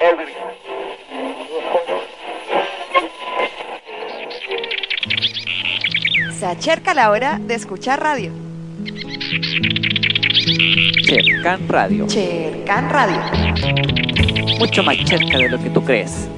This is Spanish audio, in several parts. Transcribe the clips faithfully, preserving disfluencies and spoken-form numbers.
Se acerca la hora de escuchar radio. Chercan Radio. Chercan Radio. Mucho más cerca de lo que tú crees.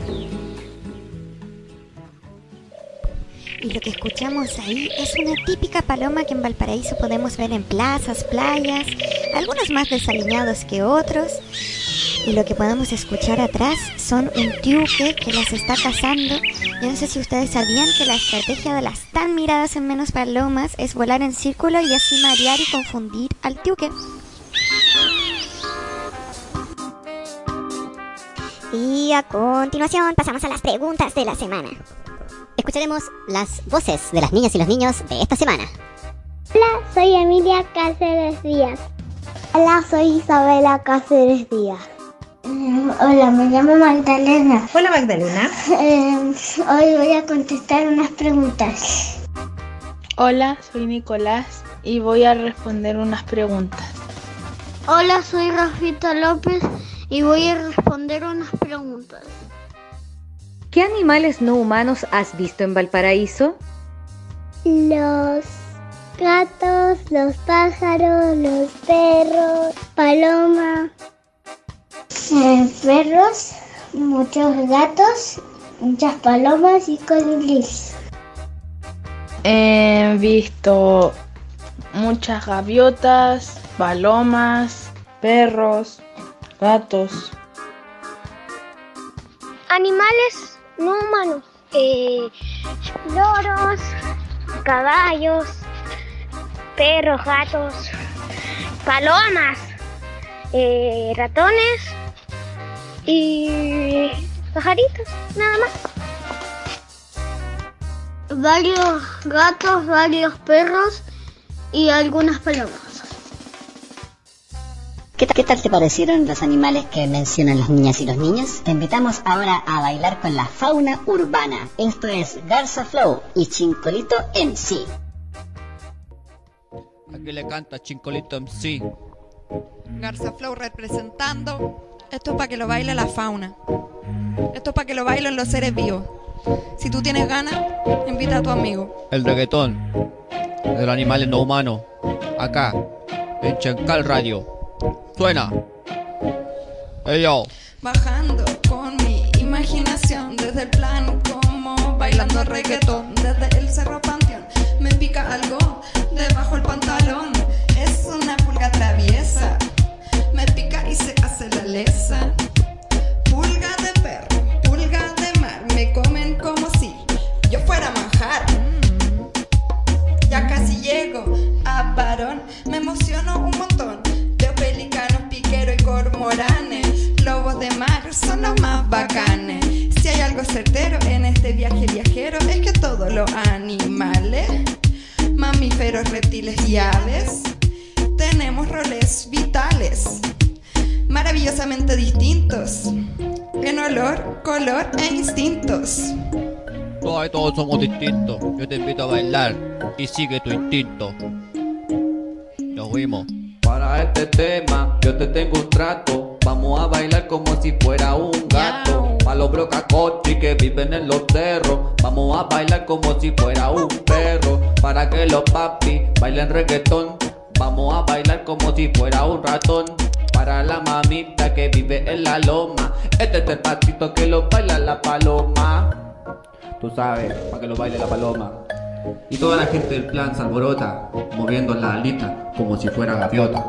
Y lo que escuchamos ahí es una típica paloma que en Valparaíso podemos ver en plazas, playas, algunos más desaliñados que otros. Y lo que podemos escuchar atrás son un tiuque que las está cazando. Yo no sé si ustedes sabían que la estrategia de las tan miradas en menos palomas es volar en círculo y así marear y confundir al tiuque. Y a continuación pasamos a las preguntas de la semana. Escucharemos las voces de las niñas y los niños de esta semana. Hola, soy Emilia Cáceres Díaz. Hola, soy Isabela Cáceres Díaz. Eh, hola, me llamo Magdalena. Hola, Magdalena. Eh, hoy voy a contestar unas preguntas. Hola, soy Nicolás y voy a responder unas preguntas. Hola, soy Rafita López y voy a responder unas preguntas. ¿Qué animales no humanos has visto en Valparaíso? Los gatos, los pájaros, los perros, paloma. Eh, perros, muchos gatos, muchas palomas y colibríes. He visto muchas gaviotas, palomas, perros, gatos. Animales no humanos, eh, loros, caballos, perros, gatos, palomas, eh, ratones y pajaritos, nada más. Varios gatos, varios perros y algunas palomas. ¿Qué, t- ¿Qué tal te parecieron los animales que mencionan las niñas y los niños? Te invitamos ahora a bailar con la fauna urbana. Esto es Garza Flow y Chincolito M C. Aquí le canta Chincolito M C. Garza Flow representando. Esto es para que lo baile la fauna. Esto es para que lo bailen los seres vivos. Si tú tienes ganas, invita a tu amigo. El reggaetón de los animales no humanos. Acá, en Chercan Radio. Suena. Hey yo. Bajando con mi imaginación desde el plano como bailando reggaetón desde el cerro Panteón. Me pica algo debajo el pantalón. Es una pulga traviesa. Me pica y se hace la lesa. Pulga de perro, pulga de mar. Me comen como si yo fuera manjar. Mm. Ya casi llego a varón. Me emociono un montón. Veo pelicanos, piquero y cormoranes. Lobos de mar son los más bacanes. Si hay algo certero en este viaje viajero, es que todos los animales, mamíferos, reptiles y aves, tenemos roles vitales maravillosamente distintos en olor, color e instintos. Todos, todos somos distintos. Yo te invito a bailar y sigue tu instinto. Nos vimos. Para este tema yo te tengo un trato. Vamos a bailar como si fuera un gato. Pa' los brocacochi que viven en los cerros. Vamos a bailar como si fuera un perro. Para que los papi bailen reggaetón. Vamos a bailar como si fuera un ratón. Para la mamita que vive en la loma. Este es el pasito que lo baila la paloma. Tú sabes, para que lo baile la paloma. Y toda la gente del plan se alborota, moviendo la alita como si fuera gaviota.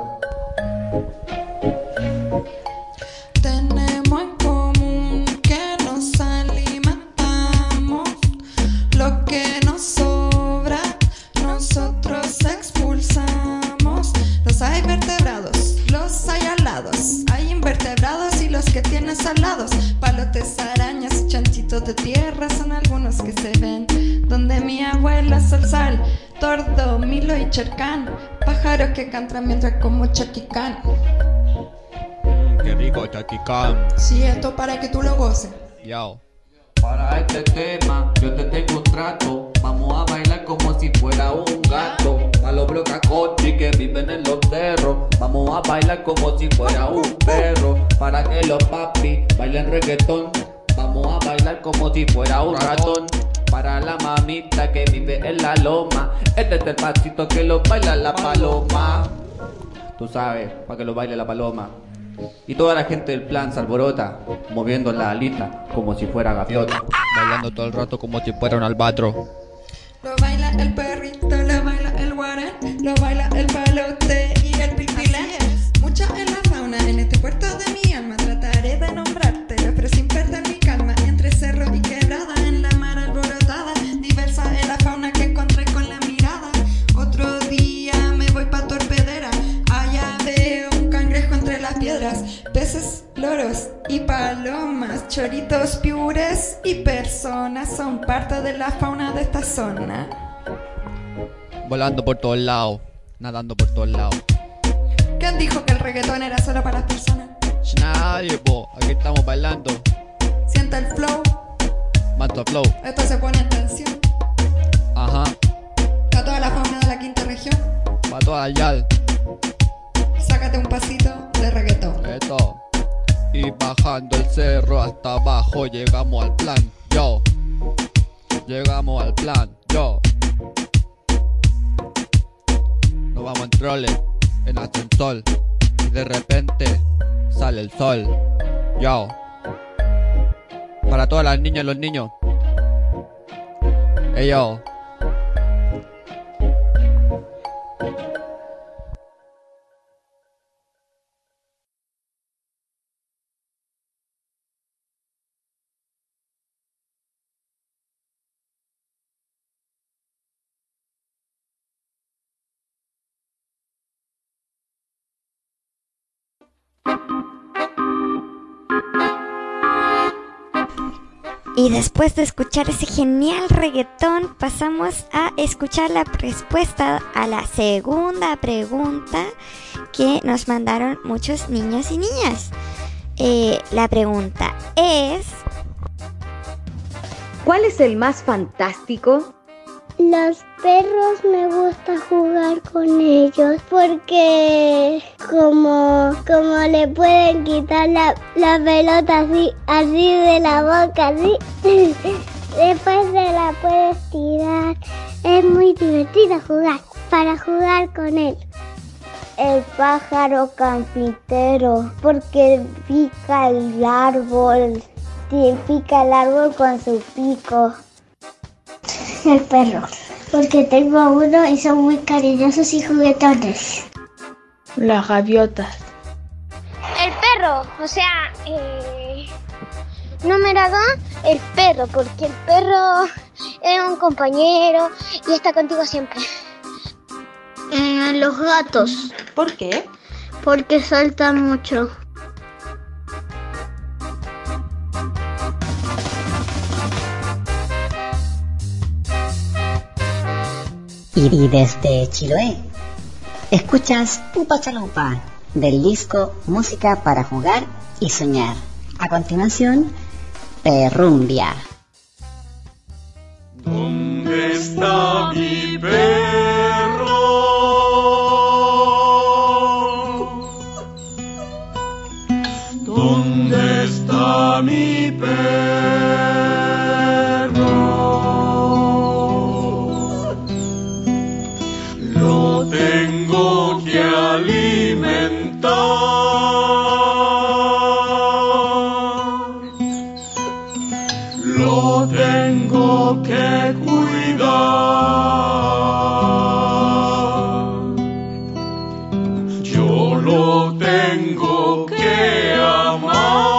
Tenemos en común que nos alimentamos. Lo que nos sobra, nosotros expulsamos. Los hay vertebrados, los hay alados. Hay invertebrados y los que tienes alados. Palotes, arañas y chanchitos de tierra son algunos que se ven donde mi abuela Salsal, Tordo, Milo y Chercan. Pájaros que cantan mientras como chaquicán. Mm, qué rico chaquicán. Sí, esto para que tú lo goces. Yao. Para este tema yo te tengo un trato. Vamos a bailar como si fuera un gato. A los blocacochi que viven en los cerros. Vamos a bailar como si fuera un perro. Para que los papi bailen reggaetón. Vamos a bailar como si fuera un ratón. Para la mamita que vive en la loma. Este es el pasito que lo baila la paloma. Tú sabes, para que lo baile la paloma. Y toda la gente del plan se alborota, moviendo la alita como si fuera gaviota. Bailando todo el rato como si fuera un albatro. Lo baila el perrito, lo baila el guarán, lo baila el palote y el pilpilán. Mucho en la fauna, en este puerto de mi alma. Trataré de nombrártelo, pero sin perder mi calma. Entre cerro y quebrada, en la mar alborotada. Diversa es la fauna que encontré con la mirada. Otro día me voy pa' Torpedera. Allá veo un cangrejo entre las piedras. Peces, loros y palomas, choritos, piures y personas son parte de la fauna de esta zona. Volando por todos lados, nadando por todos lados. ¿Quién dijo que el reggaetón era solo para las personas? Nadie, po, aquí estamos bailando. Siente el flow. Manto flow. Esto se pone en tensión. Ajá. Está toda la fauna de la quinta región. Va toda la yal. Sácate un pasito de reggaetón. Esto. Y bajando el cerro hasta abajo llegamos al plan, yo. Llegamos al plan, yo. Nos vamos en trole, en ascensor. Y de repente sale el sol, yo. Para todas las niñas y los niños. Ey, yo. Y después de escuchar ese genial reggaetón, pasamos a escuchar la respuesta a la segunda pregunta que nos mandaron muchos niños y niñas. Eh, la pregunta es... ¿cuál es el más fantástico? Los perros me gusta jugar con ellos porque como, como le pueden quitar la, la pelota así, así de la boca, así, después se la puedes tirar. Es muy divertido jugar, para jugar con él. El pájaro carpintero porque pica el árbol, pica el árbol con su pico. El perro, porque tengo uno y son muy cariñosos y juguetones. Las gaviotas. El perro, o sea, eh, número dos, el perro, porque el perro es un compañero y está contigo siempre. Eh, los gatos. ¿Por qué? Porque saltan mucho. Y desde Chiloé, escuchas Upa Chalupa, del disco Música para Jugar y Soñar. A continuación, Perrumbia. ¿Dónde está mi perro? ¿Dónde está mi perro? Tengo que alimentar, lo tengo que cuidar, yo lo tengo que amar.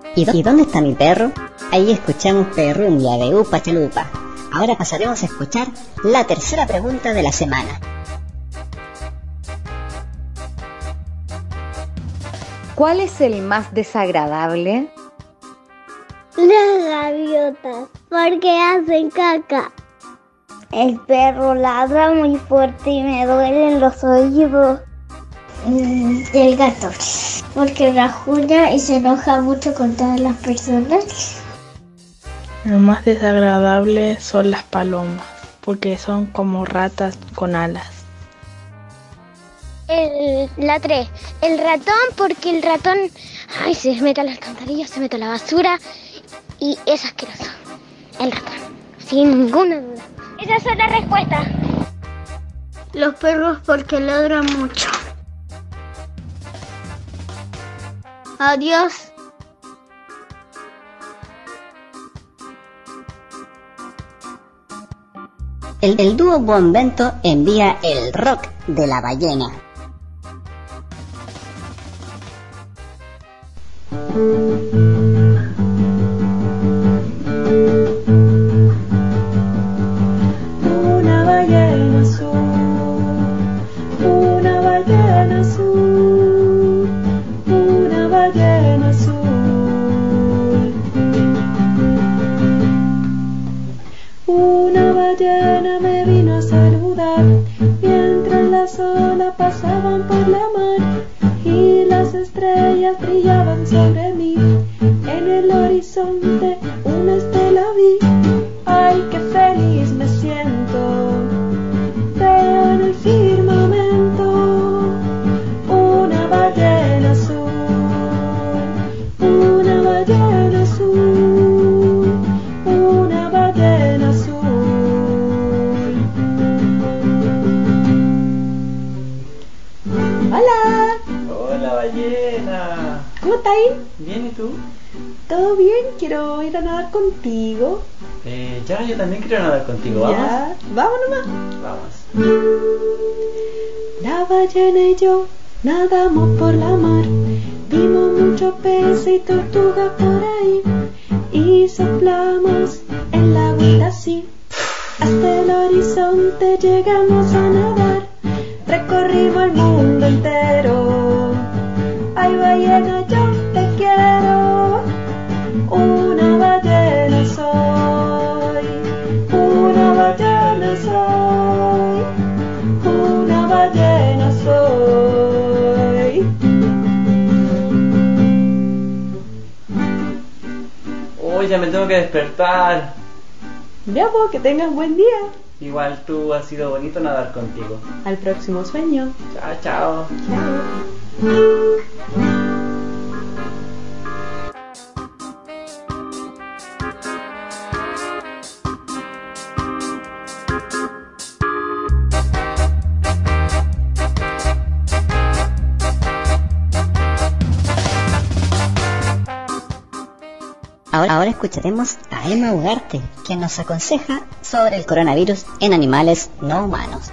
¿Y, ¿Y dónde está mi perro? Ahí escuchamos Perrumbia de Upa Chalupa. Ahora pasaremos a escuchar la tercera pregunta de la semana. ¿Cuál es el más desagradable? Las gaviotas, porque hacen caca. El perro ladra muy fuerte y me duelen los oídos. El gato, porque rajuña y se enoja mucho con todas las personas. Lo más desagradable son las palomas, porque son como ratas con alas. El, la tres, el ratón, porque el ratón ay, se mete a las alcantarillas, se mete a la basura y es asqueroso. El ratón, sin ninguna duda. Esas son las respuestas. Los perros porque ladran mucho. Adiós. El, el dúo Buenvento envía el rock de la ballena. Una ballena azul, una ballena azul, una ballena azul. Una ballena me vino a saludar mientras las olas pasaban por la mar y las estrellas brillaban sobre mí. En el horizonte una estela vi. Ay, qué feliz me siento. Veo en el firmamento una ballena azul, una ballena azul, una ballena azul. Hola. Hola, ballena. ¿Cómo estás ahí? Bien, ¿y tú? ¿Todo bien? Quiero ir a nadar contigo. Eh, ya, yo también quiero nadar contigo, ¿vamos? Ya, vamos nomás. Vamos. La ballena y yo nadamos por la mar, vimos muchos peces y tortugas por ahí, y soplamos en la agüita así, hasta el horizonte llegamos a nadar, recorrimos el mundo entero. Ay, ballena, yo te quiero, una ballena soy, una ballena soy, una ballena soy. Uy, ya me tengo que despertar. Ya, pues, que tengas buen día. Igual tú, ha sido bonito nadar contigo. Al próximo sueño. Chao, chao. Chao. Ahora, ahora escucharemos a Emma Ugarte, quien nos aconseja sobre el coronavirus en animales no humanos.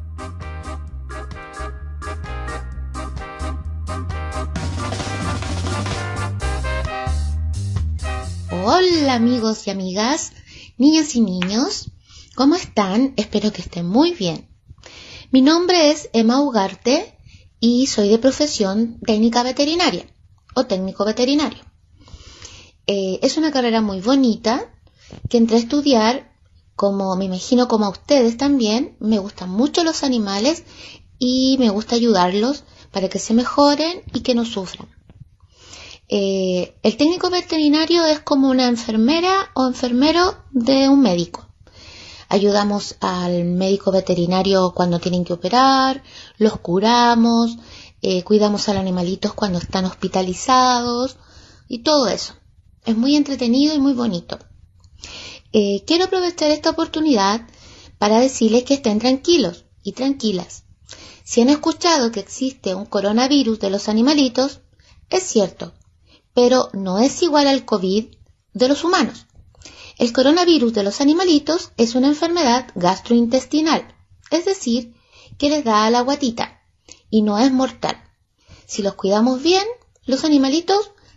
Hola amigos y amigas, niños y niños, ¿cómo están? Espero que estén muy bien. Mi nombre es Emma Ugarte y soy de profesión técnica veterinaria o técnico veterinario. Eh, es una carrera muy bonita que entré a estudiar, como me imagino como a ustedes también, me gustan mucho los animales y me gusta ayudarlos para que se mejoren y que no sufran. Eh, el técnico veterinario es como una enfermera o enfermero de un médico. Ayudamos al médico veterinario cuando tienen que operar, los curamos, eh, cuidamos a los animalitos cuando están hospitalizados y todo eso. Es muy entretenido y muy bonito. Eh, quiero aprovechar esta oportunidad para decirles que estén tranquilos y tranquilas. Si han escuchado que existe un coronavirus de los animalitos, es cierto, pero no es igual al COVID de los humanos. El coronavirus de los animalitos es una enfermedad gastrointestinal, es decir, que les da a la guatita y no es mortal. Si los cuidamos bien, los animalitos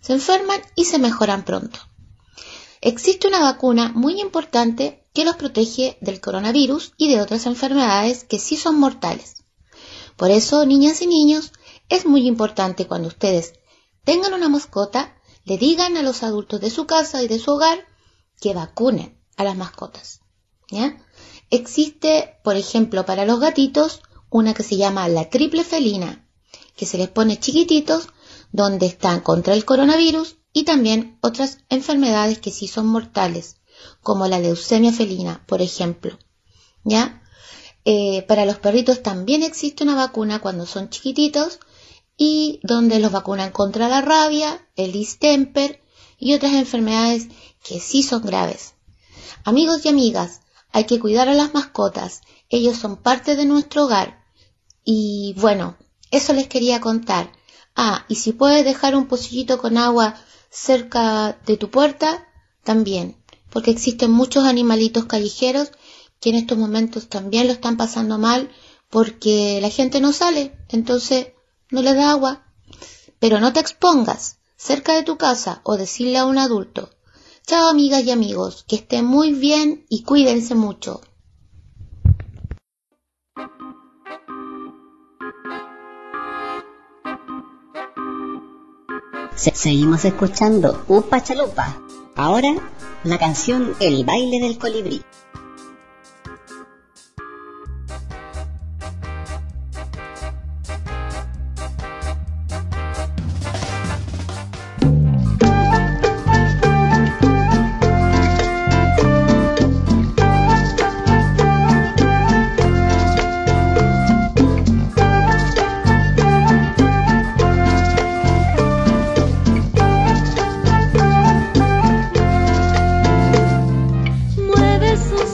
se enferman y se mejoran pronto. Existe una vacuna muy importante que los protege del coronavirus y de otras enfermedades que sí son mortales. Por eso, niñas y niños, es muy importante cuando ustedes tengan una mascota, le digan a los adultos de su casa y de su hogar que vacunen a las mascotas, ¿ya? Existe, por ejemplo, para los gatitos, una que se llama la triple felina, que se les pone chiquititos, donde están contra el coronavirus y también otras enfermedades que sí son mortales, como la leucemia felina, por ejemplo, ¿ya? Eh, para los perritos también existe una vacuna cuando son chiquititos y donde los vacunan contra la rabia, el distemper y otras enfermedades que sí son graves. Amigos y amigas, hay que cuidar a las mascotas, ellos son parte de nuestro hogar. Y bueno, eso les quería contar. Ah, y si puedes dejar un pocillito con agua cerca de tu puerta, también, porque existen muchos animalitos callejeros que en estos momentos también lo están pasando mal porque la gente no sale, entonces no les da agua. Pero no te expongas cerca de tu casa o decirle a un adulto. Chao, amigas y amigos, que estén muy bien y cuídense mucho. Se- seguimos escuchando Upa Chalupa. Ahora, la canción El baile del colibrí. Mueve sus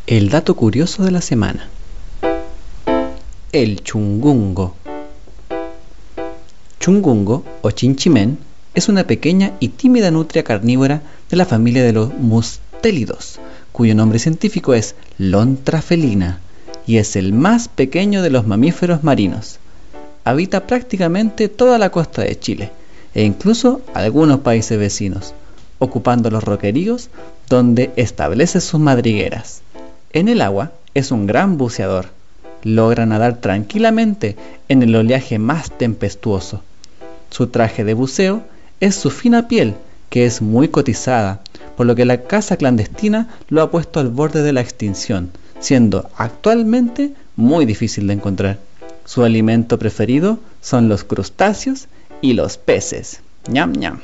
El dato curioso de la semana. El chungungo. Chungungo o chinchimén es una pequeña y tímida nutria carnívora de la familia de los mustélidos, cuyo nombre científico es Lontra felina y es el más pequeño de los mamíferos marinos. Habita prácticamente toda la costa de Chile e incluso algunos países vecinos, ocupando los roqueríos donde establece sus madrigueras. En el agua es un gran buceador. Logra nadar tranquilamente en el oleaje más tempestuoso. Su traje de buceo es su fina piel, que es muy cotizada, por lo que la caza clandestina lo ha puesto al borde de la extinción, siendo actualmente muy difícil de encontrar. Su alimento preferido son los crustáceos y los peces. Ñam ñam.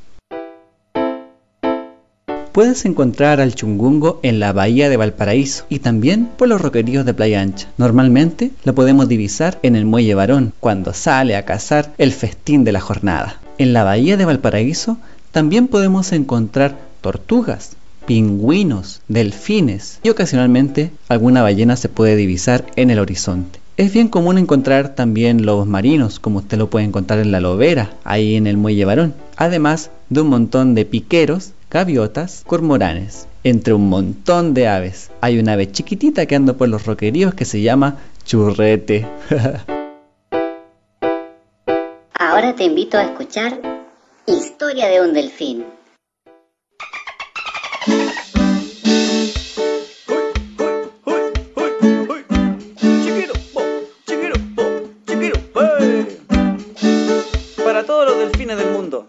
Puedes encontrar al chungungo en la bahía de Valparaíso y también por los roqueríos de Playa Ancha. Normalmente lo podemos divisar en el muelle Barón cuando sale a cazar el festín de la jornada. En la bahía de Valparaíso también podemos encontrar tortugas, pingüinos, delfines y ocasionalmente alguna ballena se puede divisar en el horizonte. Es bien común encontrar también lobos marinos, como usted lo puede encontrar en la Lobera, ahí en el muelle Barón, además de un montón de piqueros, gaviotas, cormoranes, entre un montón de aves. Hay una ave chiquitita que anda por los roqueríos que se llama churrete. Ahora te invito a escuchar Historia de un delfín. Para todos los delfines del mundo.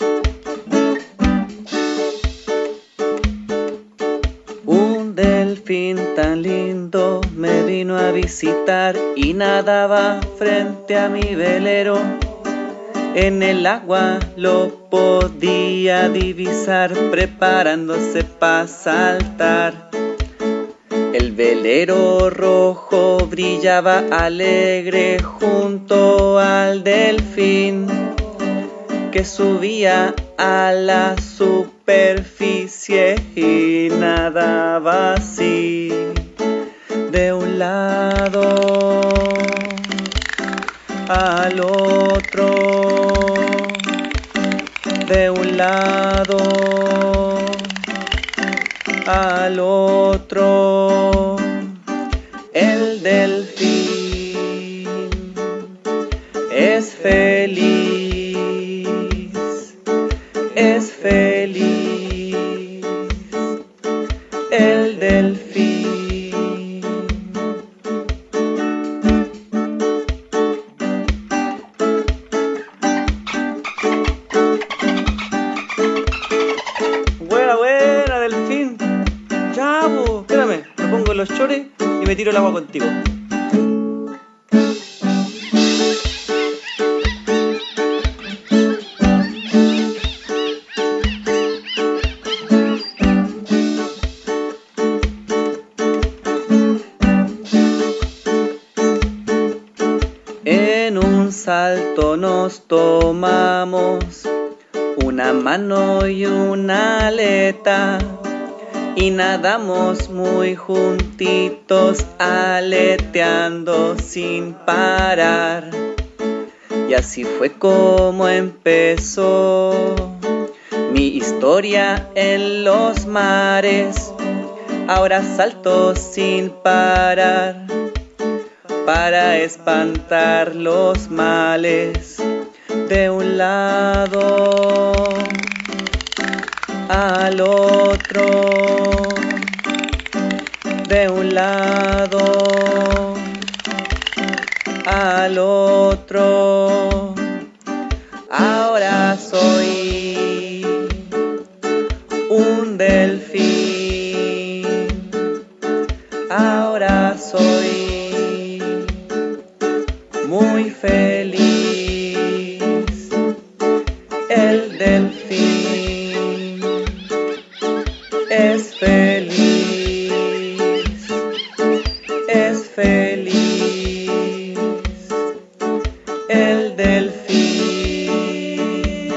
Un delfín tan lindo me vino a visitar y nadaba frente a mi velero. En el agua lo podía divisar preparándose para saltar. El velero rojo brillaba alegre junto al delfín que subía a la superficie y nadaba así de un lado al otro, de un lado al otro. El delfín es feliz, es feliz, el delfín. Buena, buena, delfín. Ya, pues, espérame, me pongo los chores y me tiro el agua contigo. En un salto nos tomamos una mano y una aleta y nadamos muy juntitos aleteando sin parar. Y así fue como empezó mi historia en los mares. Ahora salto sin parar para espantar los males. De un lado al otro, de un lado al otro. Ahora soy un delfín, ahora soy muy feliz. El delfín es feliz, es feliz, el delfín.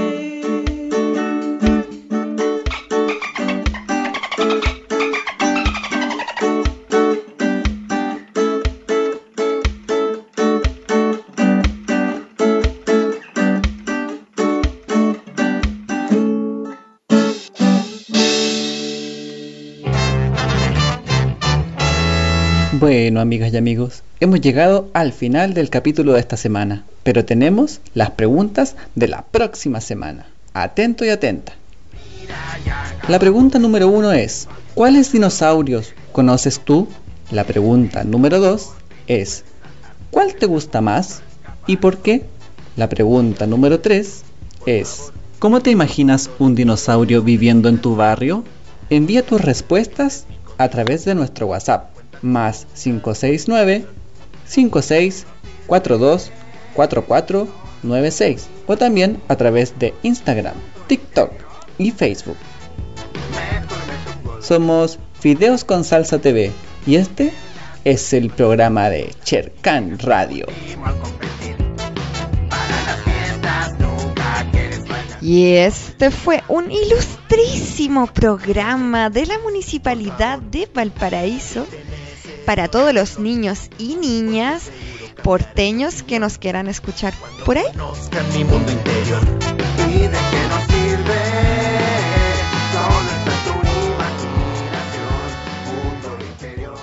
Bueno, amigas y amigos, hemos llegado al final del capítulo de esta semana, pero tenemos las preguntas de la próxima semana. Atento y atenta. La pregunta número uno es: ¿cuáles dinosaurios conoces tú? La pregunta número dos es: ¿cuál te gusta más y por qué? La pregunta número tres es: ¿cómo te imaginas un dinosaurio viviendo en tu barrio? Envía tus respuestas a través de nuestro WhatsApp más cinco seis nueve, cinco seis cuatro dos, cuatro cuatro nueve seis o también a través de Instagram, TikTok y Facebook. Somos Fideos con Salsa T V y este es el programa de Chercan Radio. Y este fue un ilustrísimo programa de la Municipalidad de Valparaíso para todos los niños y niñas porteños que nos quieran escuchar por ahí. Mi mundo interior y de qué nos sirve, solo está en tu imaginación, mundo interior.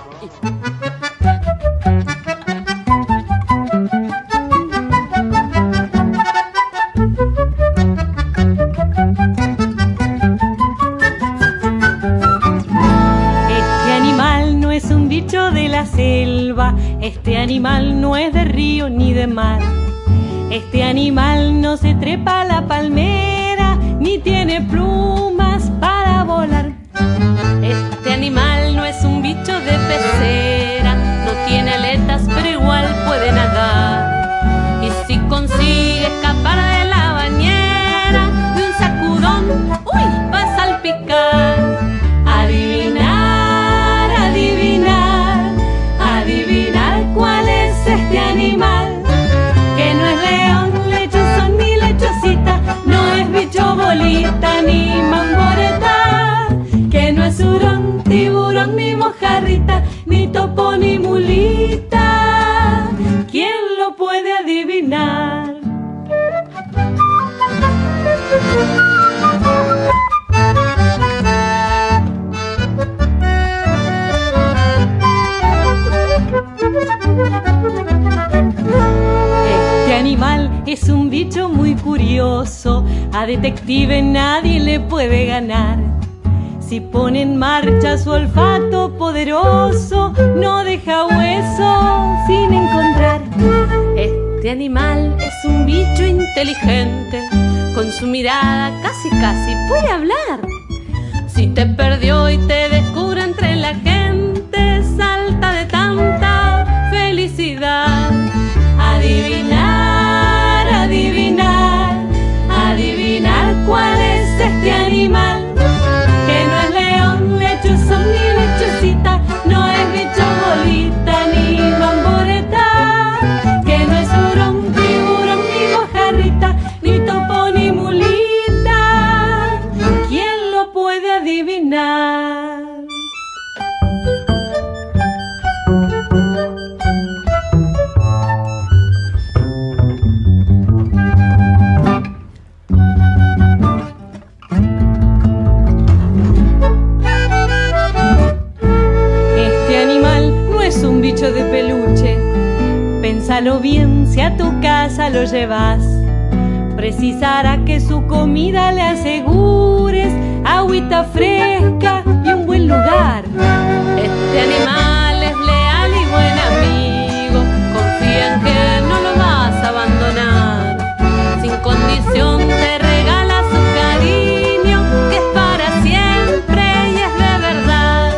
Este animal no es un bicho de la selva, este animal no es de río ni de mar. Este animal no se trepa a la palmera, ni tiene plumas para volar. Este animal no es un bicho de pecera, no tiene aletas pero igual puede nadar. Y si consigue escapar de la bañera, de un sacudón, ¡uy!, va a salpicar. Adivinar, adivinar, adivinar cuál es este animal. Que no es león, lechuzón ni lechosita, no es bicho bolita ni mamboreta. Que no es hurón, tiburón ni mojarrita, ni topo ni mulita. ¿Quién lo puede adivinar? Este animal es un bicho muy curioso, a detective nadie le puede ganar. Si pone en marcha su olfato poderoso, no deja hueso sin encontrar. Este animal es un bicho inteligente, con su mirada casi casi puede hablar. Si te perdió y te descubre entre la gente, salta de tanta felicidad. Adivinar, adivinar, adivinar cuál es este animal. Que no es león, lechuzón ni lechosita, no es bicho bolita ni mamboreta. Que no es hurón, tiburón ni mojarrita, ni topo ni mulita. ¿Quién lo puede adivinar? De peluche, pénsalo bien si a tu casa lo llevas. Precisará que su comida le asegures agüita fresca y un buen lugar. Este animal es leal y buen amigo, confía en que no lo vas a abandonar. Sin condición te regala su cariño, que es para siempre y es de verdad.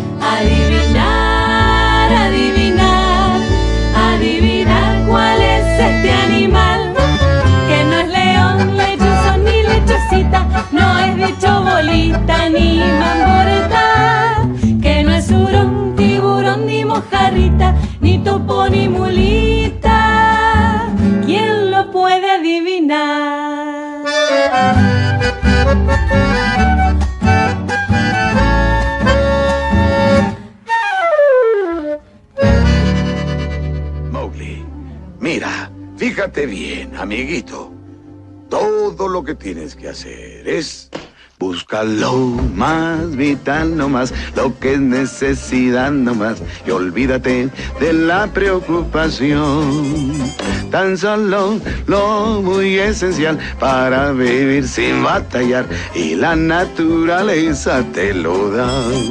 Adivinar, adivinar, adivinar cuál es este animal. Que no es león, lechuzón ni lechosita, no es bicho bolita ni mamboreta. Que no es hurón, tiburón ni mojarrita, ni topo ni mulita. ¿Quién lo puede adivinar? Mira, fíjate bien, amiguito. Todo lo que tienes que hacer es Busca lo más vital nomás, lo que es necesidad nomás, y olvídate de la preocupación. Tan solo lo muy esencial para vivir sin batallar, y la naturaleza te lo da.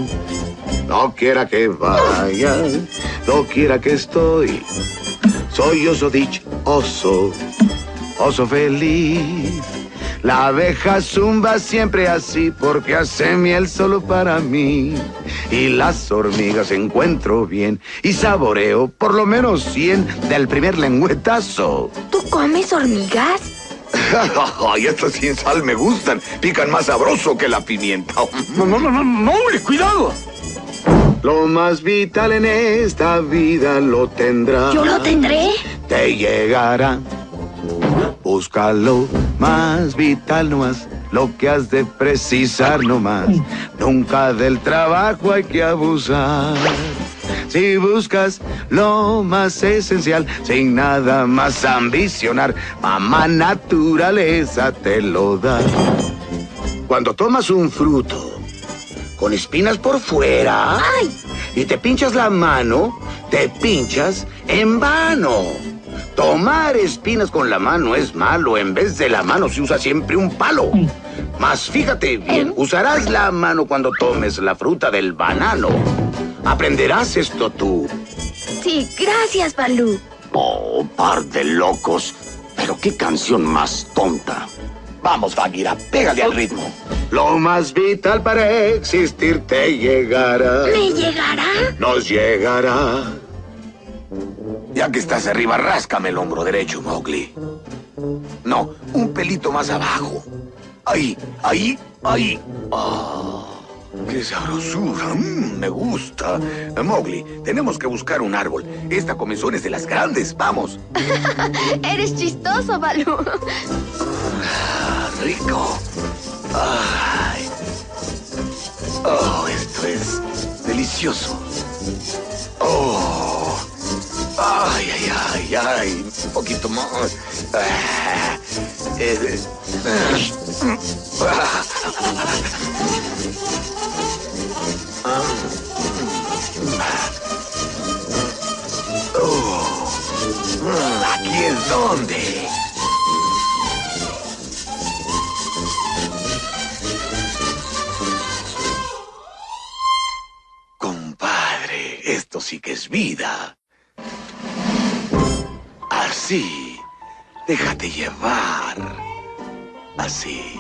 No quiera que vaya, no quiera que estoy, soy oso dichoso, oso feliz. La abeja zumba siempre así porque hace miel solo para mí. Y las hormigas encuentro bien y saboreo por lo menos cien del primer lengüetazo. ¿Tú comes hormigas? Ay, estas sin sal me gustan. Pican más sabroso que la pimienta. No, no, no, no, no, hombre, cuidado. Lo más vital en esta vida lo tendrás. ¿Yo lo tendré? Te llegará. Búscalo más vital nomás, lo que has de precisar nomás. Nunca del trabajo hay que abusar. Si buscas lo más esencial, sin nada más ambicionar, mamá naturaleza te lo da. Cuando tomas un fruto con espinas por fuera, ¡ay!, y te pinchas la mano, te pinchas en vano. Tomar espinas con la mano es malo. En vez de la mano se usa siempre un palo. Mas fíjate bien, usarás la mano cuando tomes la fruta del banano. ¿Aprenderás esto tú? Sí, gracias, Balú. Oh, par de locos. Pero qué canción más tonta. Vamos, Bagheera, pégale al ritmo. Lo más vital para existir te llegará. ¿Me llegará? Nos llegará. Ya que estás arriba, ráscame el hombro derecho, Mowgli. No, un pelito más abajo. Ahí, ahí, ahí. Oh, ¡qué sabrosura! Mm, me gusta. Mowgli, tenemos que buscar un árbol. Esta comezón es de las grandes. ¡Vamos! Eres chistoso, Balú. Ah, rico. Ay. Oh, esto es delicioso. Oh. Ay, ay, ay, ay, un poquito más. Ah, eh, ah, ah, oh, aquí es donde. Compadre, esto sí que es vida. Así, déjate llevar. Así.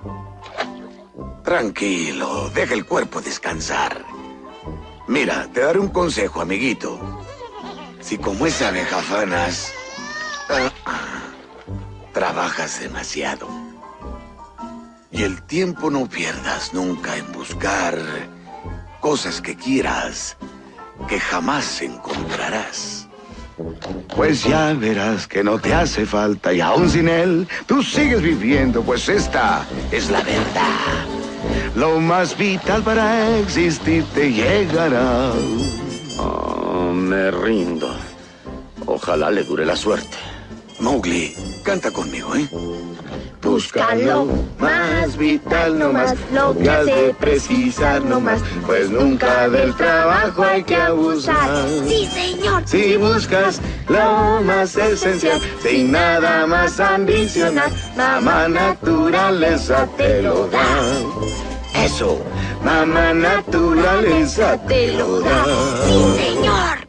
Tranquilo, deja el cuerpo descansar. Mira, te daré un consejo, amiguito. Si como esa abeja fanas, ah, ah, trabajas demasiado. Y el tiempo no pierdas nunca en buscar cosas que quieras, que jamás encontrarás. Pues ya verás que no te hace falta y aún sin él, tú sigues viviendo, pues esta es la verdad. Lo más vital para existir te llegará. Oh, me rindo. Ojalá le dure la suerte. Mowgli, canta conmigo, ¿eh? Búscalo más vital nomás, lo que has de precisar nomás, pues nunca del trabajo hay que abusar. Sí, señor. Si buscas lo más esencial, sin nada más ambicionar, mamá naturaleza te lo da. Eso, mamá naturaleza te lo da. Sí, señor.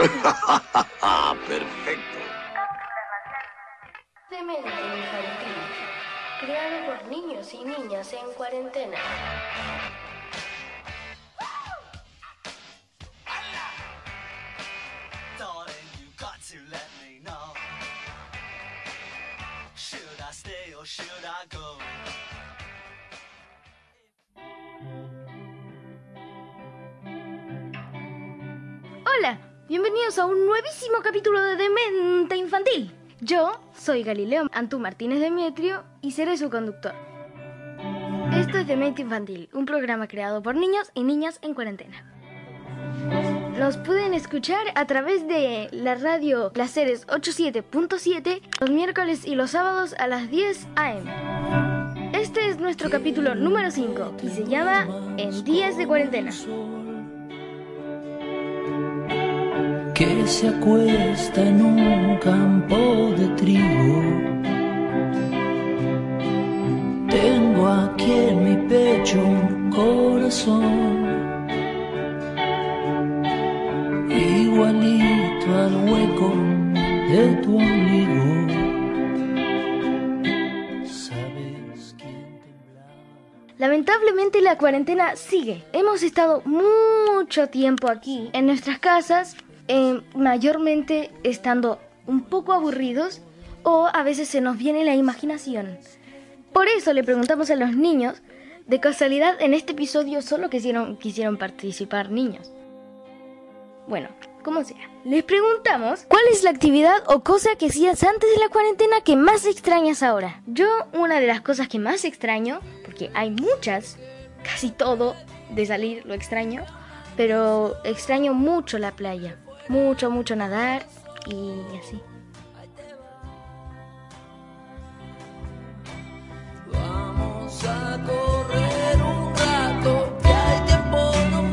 Perfecto. Demente Infantil, creado por niños y niñas en cuarentena. Hola, bienvenidos a un nuevísimo capítulo de Demente Infantil. Yo soy Galileo Antú Martínez Demetrio y seré su conductor. Esto es Demente Infantil, un programa creado por niños y niñas en cuarentena. Nos pueden escuchar a través de la radio Placeres ochenta y siete punto siete los miércoles y los sábados a las diez a eme. Este es nuestro capítulo número cinco y se llama En días de cuarentena. Que se acuesta en un campo de trigo. Tengo aquí en mi pecho un corazón igualito al hueco de tu ombligo. ¿Sabes quién temblaba? Lamentablemente la cuarentena sigue. Hemos estado mucho tiempo aquí en nuestras casas, eh, mayormente estando un poco aburridos o a veces se nos viene la imaginación. Por eso le preguntamos a los niños, de casualidad en este episodio solo quisieron, quisieron participar niños. Bueno, como sea, les preguntamos cuál es la actividad o cosa que hacías antes de la cuarentena que más extrañas ahora. Yo, una de las cosas que más extraño, porque hay muchas, casi todo de salir lo extraño, pero extraño mucho la playa, mucho, mucho nadar y así. Vamos a correr un rato, que hay tiempo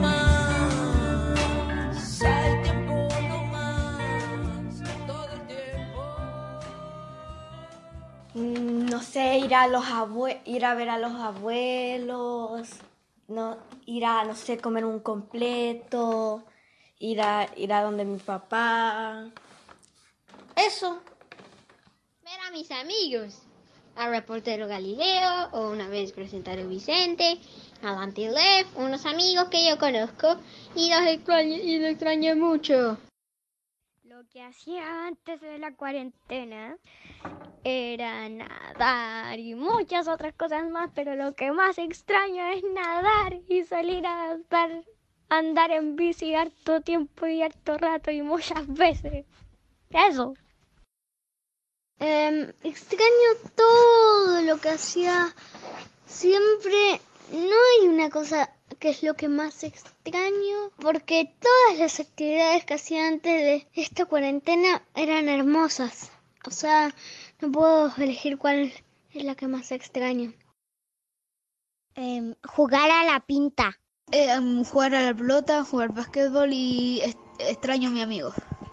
nomás, hay tiempo nomás, todo el tiempo. Mm, no sé, ir a los abue- ir a ver a los abuelos, no, ir a, no sé, comer un completo, ir a, ir a donde mi papá. Eso. Ver a mis amigos. Al reportero Galileo, o una vez presentar a Vicente, al Antilef, unos amigos que yo conozco y los extraño, y los extraño mucho. Lo que hacía antes de la cuarentena era nadar y muchas otras cosas más, pero lo que más extraño es nadar y salir a dar, andar en bici harto tiempo y harto rato y muchas veces. Eso. Eh, extraño todo lo que hacía siempre. No hay una cosa que es lo que más extraño, porque todas las actividades que hacía antes de esta cuarentena eran hermosas. O sea, no puedo elegir cuál es la que más extraño. Eh, jugar a la pinta. Eh, um, jugar a la pelota, jugar básquetbol y est- extraño a mi amigo.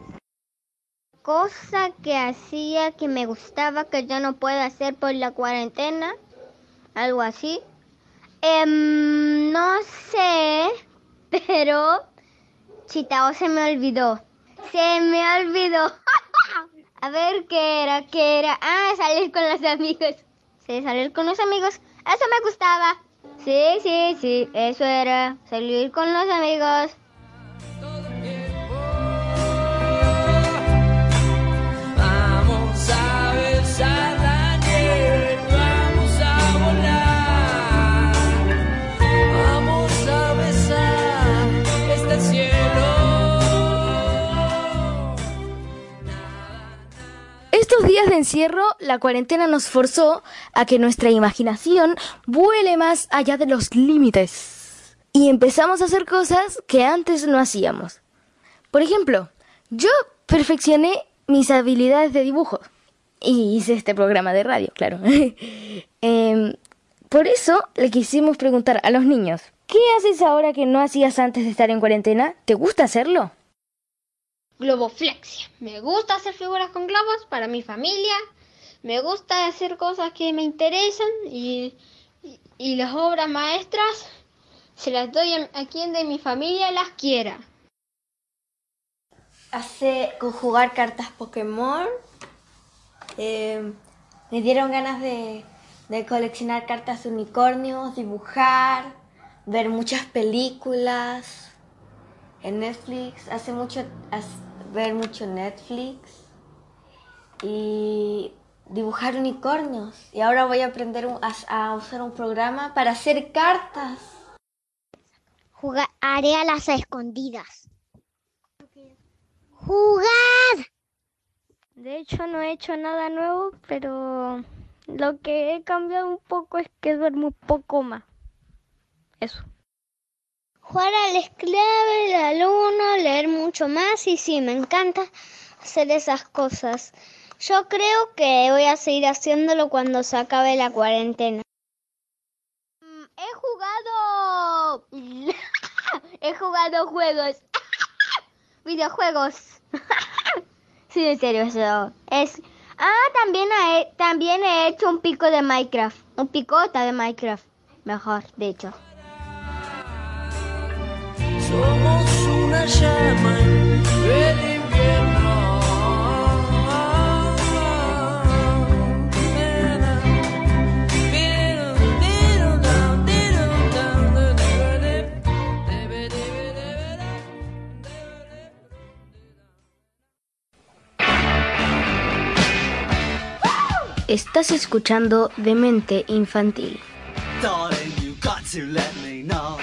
Cosa que hacía que me gustaba que yo no puedo hacer por la cuarentena, algo así. Eh, no sé, pero Chitao se me olvidó. Se me olvidó. A ver qué era, qué era. Ah, salir con los amigos. Sí, salir con los amigos. Eso me gustaba. Sí, sí, sí, eso era. Salir con los amigos. Vamos a besar la nieve, vamos a volar, vamos a besar este cielo. Estos días de encierro, la cuarentena nos forzó a que nuestra imaginación vuele más allá de los límites. Y empezamos a hacer cosas que antes no hacíamos. Por ejemplo, yo perfeccioné mis habilidades de dibujo. Y hice este programa de radio, claro. eh, por eso le quisimos preguntar a los niños, ¿qué haces ahora que no hacías antes de estar en cuarentena? ¿Te gusta hacerlo? Globoflexia. Me gusta hacer figuras con globos para mi familia. Me gusta hacer cosas que me interesan y, y, y las obras maestras se las doy a, a quien de mi familia las quiera. Hace con jugar cartas Pokémon. Eh, me dieron ganas de, de coleccionar cartas de unicornios, dibujar, ver muchas películas en Netflix. Hace mucho hace, ver mucho Netflix y dibujar unicornios. Y ahora voy a aprender un, a, a usar un programa para hacer cartas. Jugar, haré a las escondidas. ¡Jugar! De hecho no he hecho nada nuevo, pero lo que he cambiado un poco es que duermo un poco más. Eso. Jugar al esclave, al uno, leer mucho más y sí, me encanta hacer esas cosas. Yo creo que voy a seguir haciéndolo cuando se acabe la cuarentena. jugado. He jugado juegos. Videojuegos. Sí, en serio, eso es. Ah, también he, también he hecho un pico de Minecraft. Un picota de Minecraft. Mejor, de hecho. Somos una llama del invierno. Estás escuchando Demente Infantil. Darling, you got to let me know.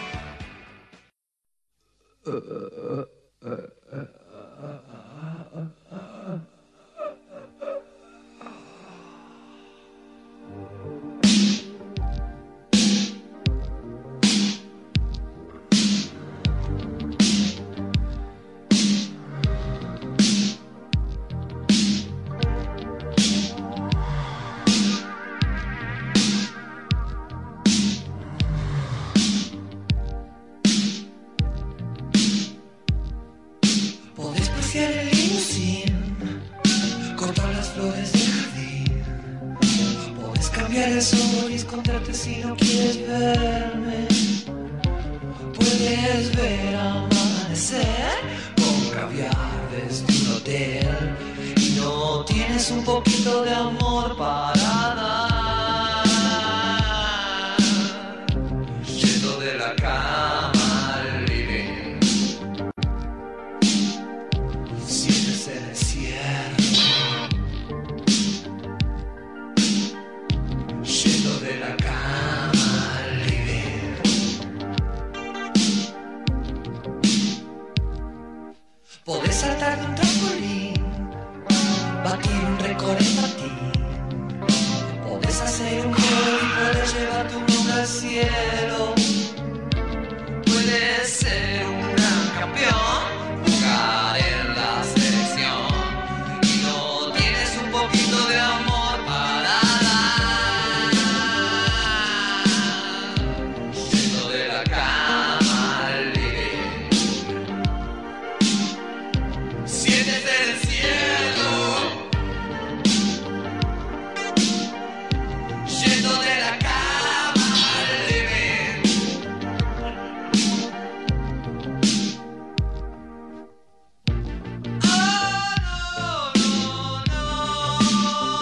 El limusín, cortar las flores del jardín. Puedes cambiar el sol y esconderte si no quieres verme. Puedes ver amanecer con caviar desde un hotel. Y no tienes un poquito de amor para dar. Yendo de la cama al living. Sientes el encierro, yendo de la cama al living. Podés saltar de un trampolín, batir un récord en patín. Podés hacer un gol y podés llevar tu nombre al cielo. Puedes ser un gran campeón, jugar en la selección. Y no tienes un poquito de amor para dar. Yendo de la cama al living. Sientes el cielo. Yendo de la cama al living. Oh, no, no, no.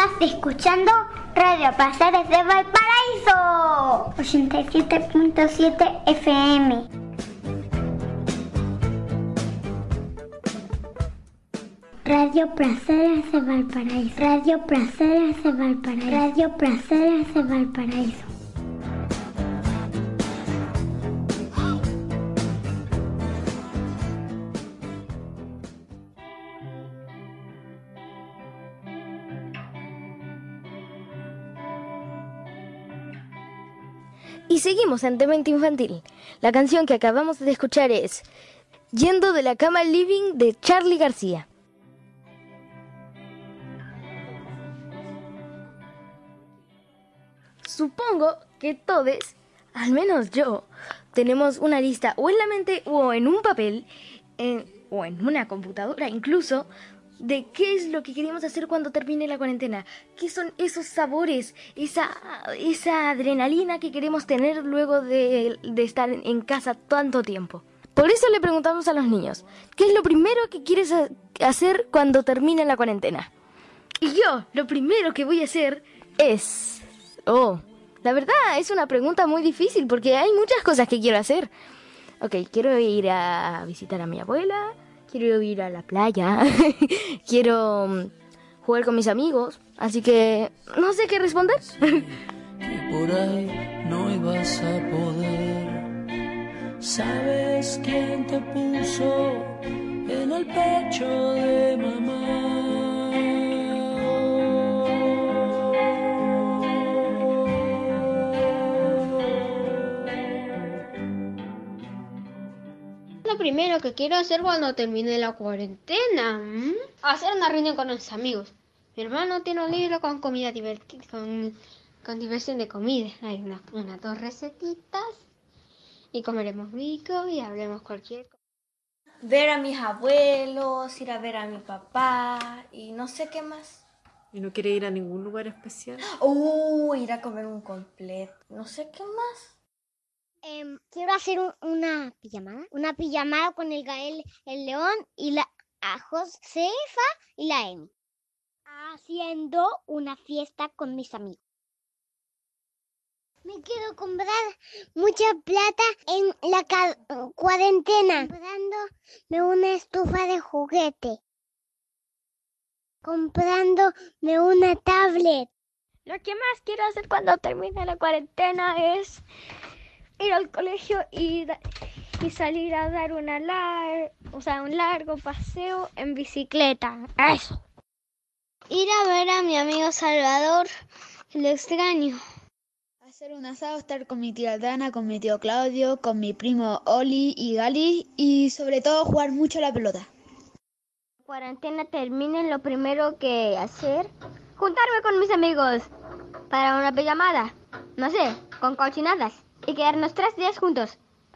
Estás escuchando Radio Placeres de Valparaíso, ochenta y siete punto siete F M. Radio Placeres de Valparaíso, Radio Placeres de Valparaíso, Radio Placeres de Valparaíso. Y seguimos en Demente Infantil. La canción que acabamos de escuchar es Yendo de la cama al living de Charly García. Supongo que todos, al menos yo, tenemos una lista o en la mente o en un papel en, o en una computadora incluso de qué es lo que queremos hacer cuando termine la cuarentena, qué son esos sabores, esa, esa adrenalina que queremos tener luego de, de estar en casa tanto tiempo. Por eso le preguntamos a los niños, ¿qué es lo primero que quieres hacer cuando termine la cuarentena? Y yo, lo primero que voy a hacer es... Oh, la verdad es una pregunta muy difícil porque hay muchas cosas que quiero hacer. Ok, quiero ir a visitar a mi abuela, quiero ir a la playa, quiero jugar con mis amigos, así que no sé qué responder. Que por ahí no ibas a poder. ¿Sabes quién te puso en el pecho de mamá? Lo primero que quiero hacer cuando termine la cuarentena, ¿m? Hacer una reunión con los amigos. Mi hermano tiene un libro con comida divertida, con, con diversión de comida. Hay una, unas dos recetitas y comeremos rico y hablemos cualquier cosa. Ver a mis abuelos, ir a ver a mi papá y no sé qué más. ¿Y no quiere ir a ningún lugar especial? Uh, ir a comer un completo, no sé qué más. Eh, quiero hacer un, una pijamada, una pijamada con el Gael, el León y la a Josefa y la Emi. Haciendo una fiesta con mis amigos. Me quiero comprar mucha plata en la ca- cuarentena, comprándome una estufa de juguete, comprándome una tablet. Lo que más quiero hacer cuando termine la cuarentena es ir al colegio y, y salir a dar una lar- o sea, un largo paseo en bicicleta. Eso. Ir a ver a mi amigo Salvador, lo extraño. Hacer un asado, estar con mi tía Dana, con mi tío Claudio, con mi primo Oli y Gali y sobre todo jugar mucho a la pelota. La cuarentena termine, lo primero que hacer, juntarme con mis amigos para una pijamada, no sé, con cochinadas y quedarnos tres días juntos.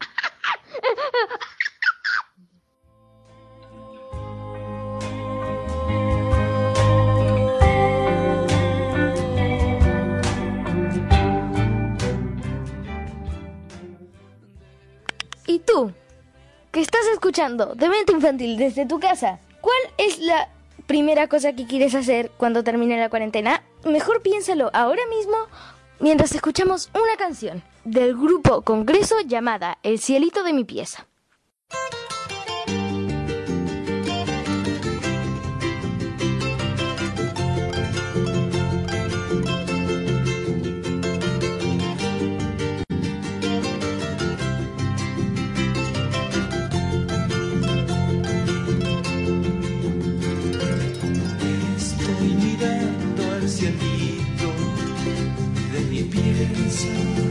¿Y tú, que estás escuchando Demente Infantil desde tu casa, cuál es la primera cosa que quieres hacer cuando termine la cuarentena? Mejor piénsalo ahora mismo mientras escuchamos una canción del grupo Congreso llamada El cielito de mi pieza. Estoy mirando al cielito de mi pieza.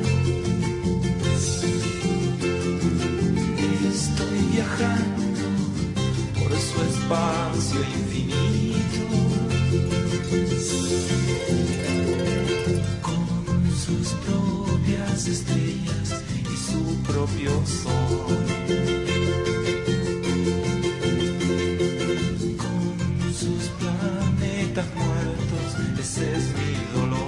Estoy viajando por su espacio infinito, con sus propias estrellas y su propio sol. Con sus planetas muertos, ese es mi dolor.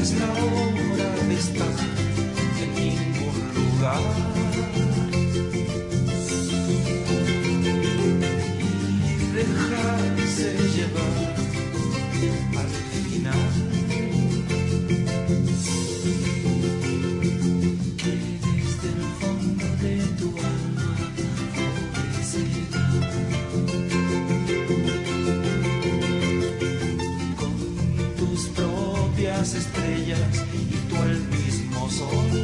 es la hora de estar en ningún lugar. Y dejarse llevar al final. Que desde el fondo de tu alma florecerá. Con tus propias estrellas y tú el mismo sol.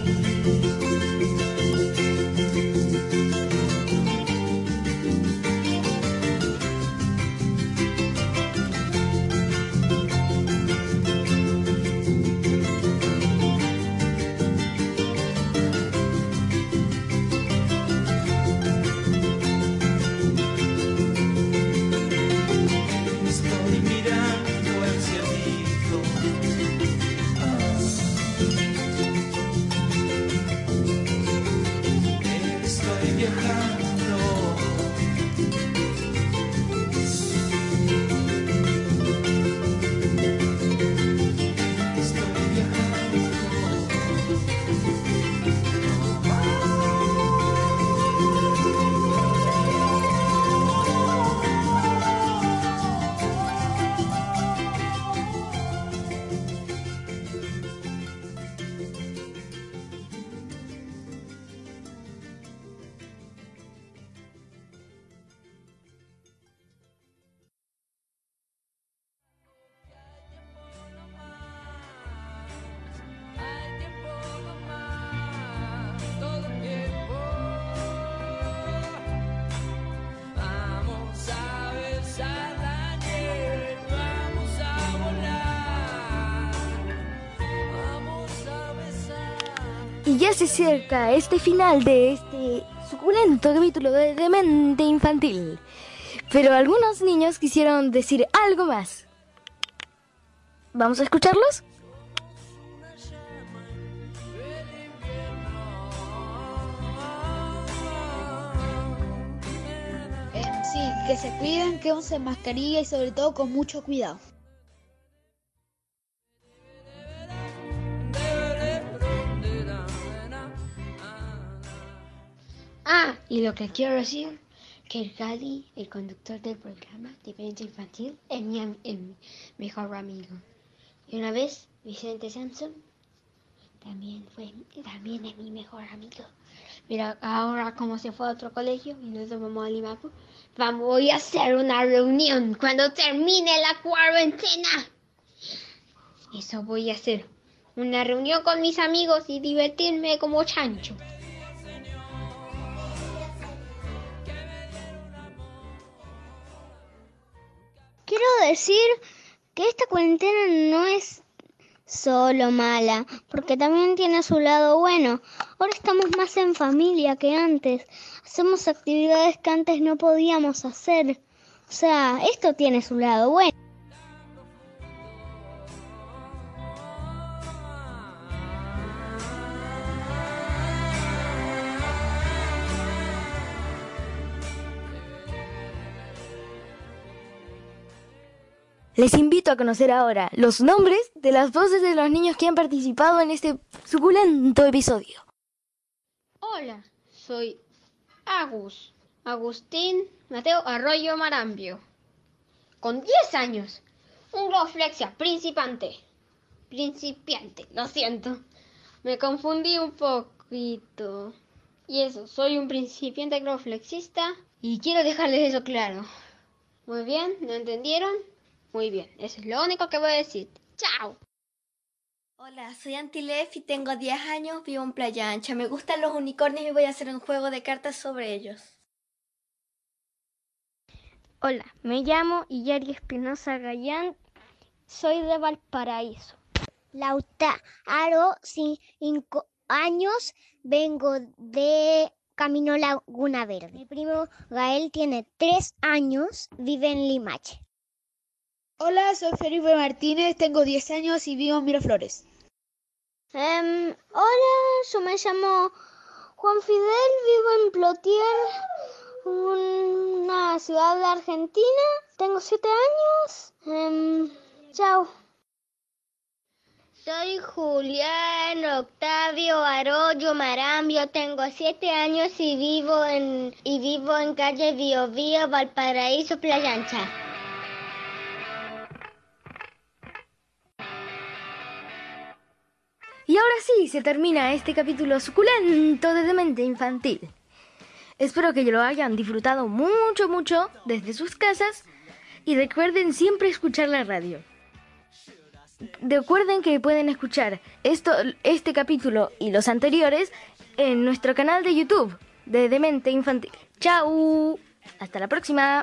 Estoy mirando el cielito. Estoy viajando. Estoy todo el tiempo. Vamos a besar la nieve, vamos a volar, vamos a besar. Y ya se acerca este final de este suculento capítulo de Demente Infantil. Pero algunos niños quisieron decir algo más. ¿Vamos a escucharlos? Eh, sí, que se cuiden, que usen mascarilla y sobre todo con mucho cuidado. Ah, y lo que quiero decir, que el Gali, el conductor del programa de Demente Infantil, es mi, am- es mi mejor amigo. Y una vez, Vicente Samson también fue, también es mi mejor amigo. Mira, ahora como se fue a otro colegio y nosotros vamos a Limapo, vamos voy a hacer una reunión cuando termine la cuarentena. Eso voy a hacer, una reunión con mis amigos y divertirme como chancho. Quiero decir que esta cuarentena no es solo mala, porque también tiene su lado bueno. Ahora estamos más en familia que antes. Hacemos actividades que antes no podíamos hacer. O sea, esto tiene su lado bueno. Les invito a conocer ahora los nombres de las voces de los niños que han participado en este suculento episodio. Hola, soy Agus, Agustín Mateo Arroyo Marambio, con diez años, un gloflexia principiante, principiante, lo siento, me confundí un poquito, y eso, soy un principiante gloflexista, y quiero dejarles eso claro. Muy bien, ¿no entendieron? Muy bien, eso es lo único que voy a decir. ¡Chao! Hola, soy Antilef y tengo diez años, vivo en Playa Ancha. Me gustan los unicornios y voy a hacer un juego de cartas sobre ellos. Hola, me llamo Iyari Espinosa Gallán, soy de Valparaíso. Lautaro, cinco años, vengo de Camino Laguna Verde. Mi primo Gael tiene tres años, vive en Limache. Hola, soy Felipe Martínez, tengo diez años y vivo en Miraflores. Um, hola, yo me llamo Juan Fidel, vivo en Plotier, una ciudad de Argentina. Tengo siete años. Um, chao. Soy Julián Octavio Arroyo Marambio, tengo siete años y vivo en y vivo en calle Bio Bio, Valparaíso, Playa Ancha. Y ahora sí, se termina este capítulo suculento de Demente Infantil. Espero que lo hayan disfrutado mucho, mucho desde sus casas y recuerden siempre escuchar la radio. Recuerden que pueden escuchar esto, este capítulo y los anteriores en nuestro canal de YouTube de Demente Infantil. ¡Chao! ¡Hasta la próxima!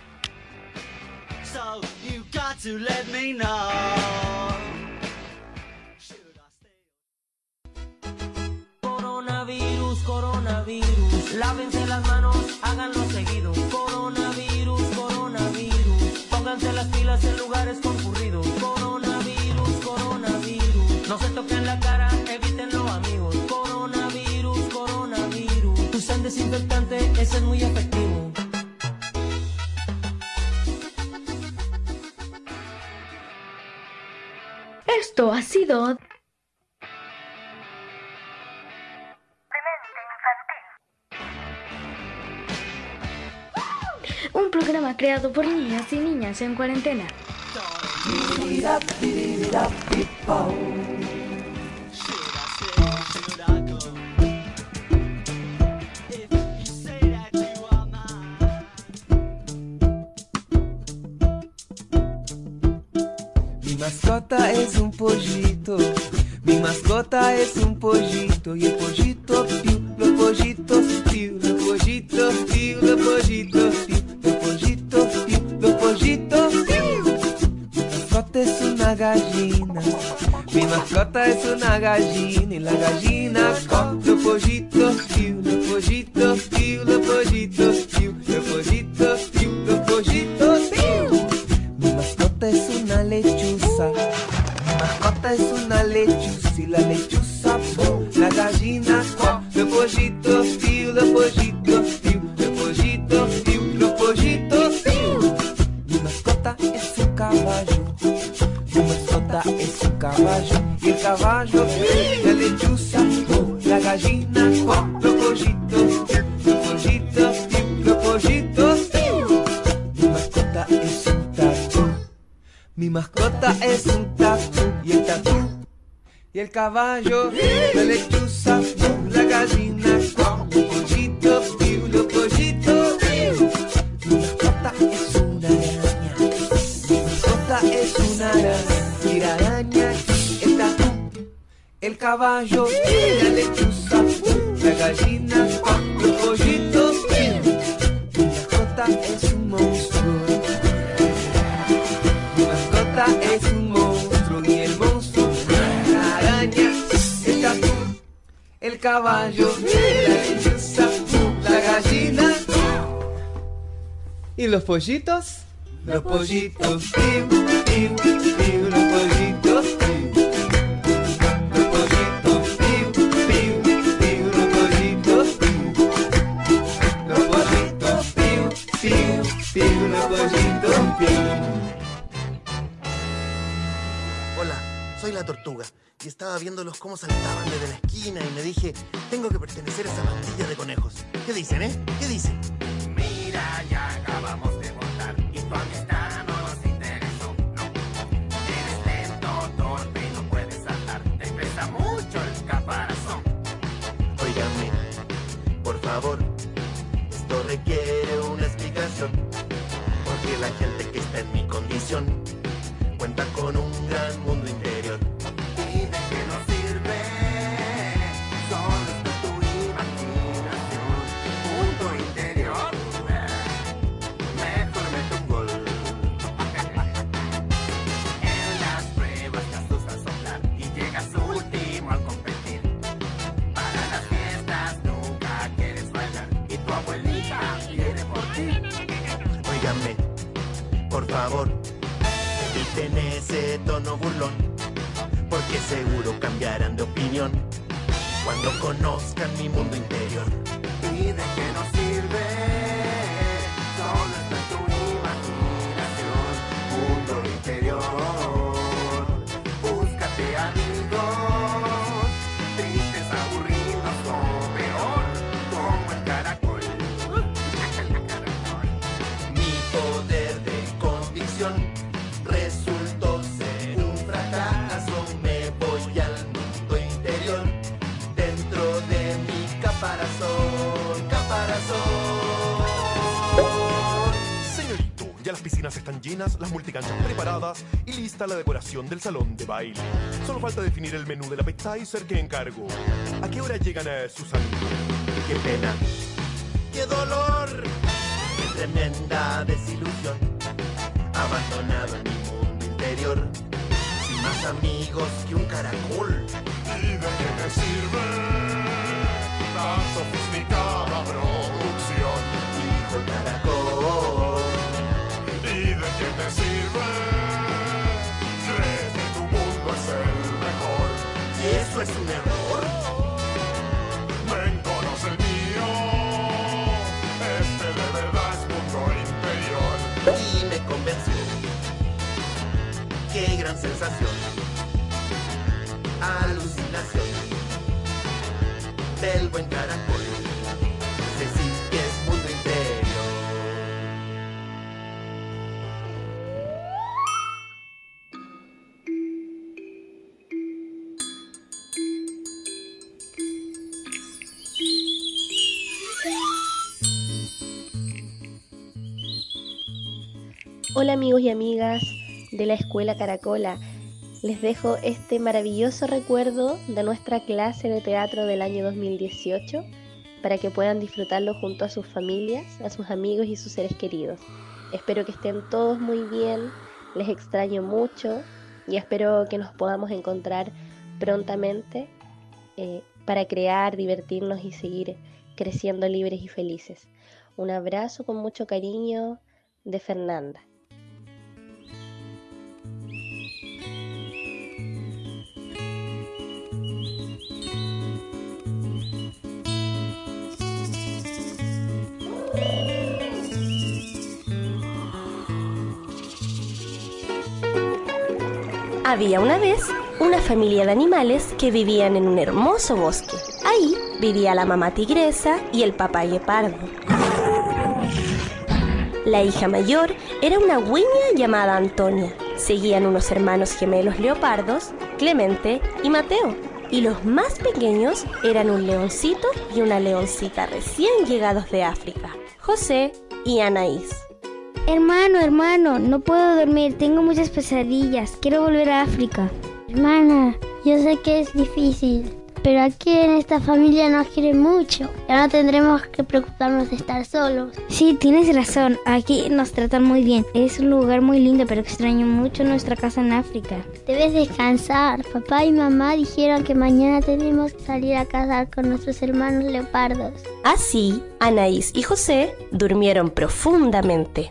So you got to let me know. Coronavirus, coronavirus, lávense las manos, háganlo seguido. Coronavirus, coronavirus, pónganse las pilas en lugares concurridos. Coronavirus, coronavirus, no se toquen la cara, evítenlo amigos. Coronavirus, coronavirus, usen desinfectante, ese es muy efectivo. Esto ha sido un programa creado por niños y niñas en cuarentena. Mi mascota es un pollito, mi mascota es un pollito, y el pollito piu, los pollitos piu, los pollitos piu, los pollitos piu, los pollitos piu, los pollitos piu. Mi mascota es una gallina, mi mascota es una gallina, y la gallina con los pollitos piu, los pollitos piu, los pollitos piu, los pollitos piu, los pollitos piu. Mi mascota es una lechuza, mi mascota es una lechuza, y la lechuza pum, la gallina con los pollitos piu, los pollitos piu, los pollitos piu, los pollitos piu. Mi mascota es un caballo, mi mascota es un caballo, y el caballo piu, la lechuza pum, la gallina con los pollitos piu, los pollitos piu, los pollitos piu. Mi mascota es un tatú, mi mascota es un tatú, y el tatú, y el caballo, la lechuza, la gallina, los pollitos, piu, los pollitos, piu. Mi mascota es una araña, mi mascota es una araña, y la araña, el tatú, el caballo, la lechuza, la gallina, los pollitos, piu. Mi mascota es un monstruo, mi mascota es un monstruo, y el monstruo, la araña, el tatú, el caballo, la lechuza, la gallina, y los pollitos, los pollitos, piu, piu, piu, los pollitos, piu. Los pollitos, piu, piu, piu, los pollitos, piu. Los pollitos, piu, piu, piu, los pollitos, piu. Hola, soy la tortuga y estaba viéndolos cómo saltaban desde la esquina y me dije, tengo que pertenecer a esa pandilla de conejos. ¿Qué dicen, eh? ¿Qué dicen? Mira, ya acabamos de votar y tu amistad no nos interesó, no. Eres lento, torpe y no puedes saltar, te pesa mucho el caparazón. Óigame, por favor, esto requiere una explicación, porque la gente que está en mi condición cuenta con un gran mundo interior. ¿Y de qué nos sirve? Solo está tu imaginación, punto interior. Mejor mete un gol. En las pruebas te asustas soplar y llegas último al competir. Para las fiestas nunca quieres bailar y tu abuelita quiere por ti. Óigame, por favor, eviten ese tono burlón, porque seguro cambiarán de opinión cuando conozcan mi mundo interior. ¿Y de qué nos sirve? Solo está en tu imaginación, mundo interior. Búscate a mí. piscinas están llenas, las multicanchas preparadas y lista la decoración del salón de baile. Solo falta definir el menú del appetizer que encargo. ¿A qué hora llegan a sus amigos? ¡Qué pena! ¡Qué dolor! ¡Qué tremenda desilusión! Abandonado en mi mundo interior, sin más amigos que un caracol. ¿Y de qué me sirve tan sofisticada producción? Dijo el caracol. ¿Y de qué te sirve? Crees que tu mundo es el mejor. ¿Y eso es un error? Ven, conoce el mío. Este de verdad es mundo interior. Y me convenció. ¡Qué gran sensación! Alucinación del buen caracol. Decir que es mundo interior. Hola amigos y amigas de la Escuela Caracola. Les dejo este maravilloso recuerdo de nuestra clase de teatro del año dos mil dieciocho para que puedan disfrutarlo junto a sus familias, a sus amigos y sus seres queridos. Espero que estén todos muy bien, les extraño mucho y espero que nos podamos encontrar prontamente eh, para crear, divertirnos y seguir creciendo libres y felices. Un abrazo con mucho cariño de Fernanda. Había una vez una familia de animales que vivían en un hermoso bosque. Ahí vivía la mamá tigresa y el papá guepardo. La hija mayor era una güeña llamada Antonia. Seguían unos hermanos gemelos leopardos, Clemente y Mateo. Y los más pequeños eran un leoncito y una leoncita recién llegados de África, José y Anaís. Hermano, hermano, no puedo dormir, tengo muchas pesadillas, quiero volver a África. Hermana, yo sé que es difícil, pero aquí en esta familia nos quieren mucho. Ya no tendremos que preocuparnos de estar solos. Sí, tienes razón, aquí nos tratan muy bien. Es un lugar muy lindo, pero extraño mucho nuestra casa en África. Debes descansar. Papá y mamá dijeron que mañana tenemos que salir a cazar con nuestros hermanos leopardos. Así, Anaís y José durmieron profundamente.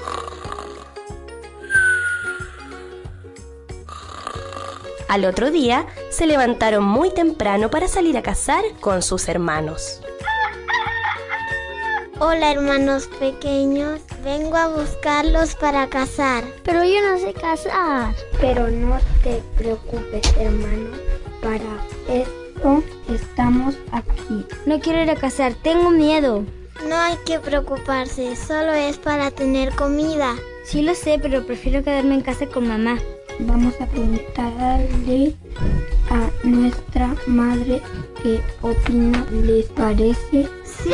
Al otro día, se levantaron muy temprano para salir a cazar con sus hermanos. Hola hermanos pequeños, vengo a buscarlos para cazar. Pero yo no sé cazar. Pero no te preocupes, hermano, para esto estamos aquí. No quiero ir a cazar, tengo miedo. No hay que preocuparse, solo es para tener comida. Sí lo sé, pero prefiero quedarme en casa con mamá. Vamos a preguntarle a nuestra madre qué opina, ¿les parece?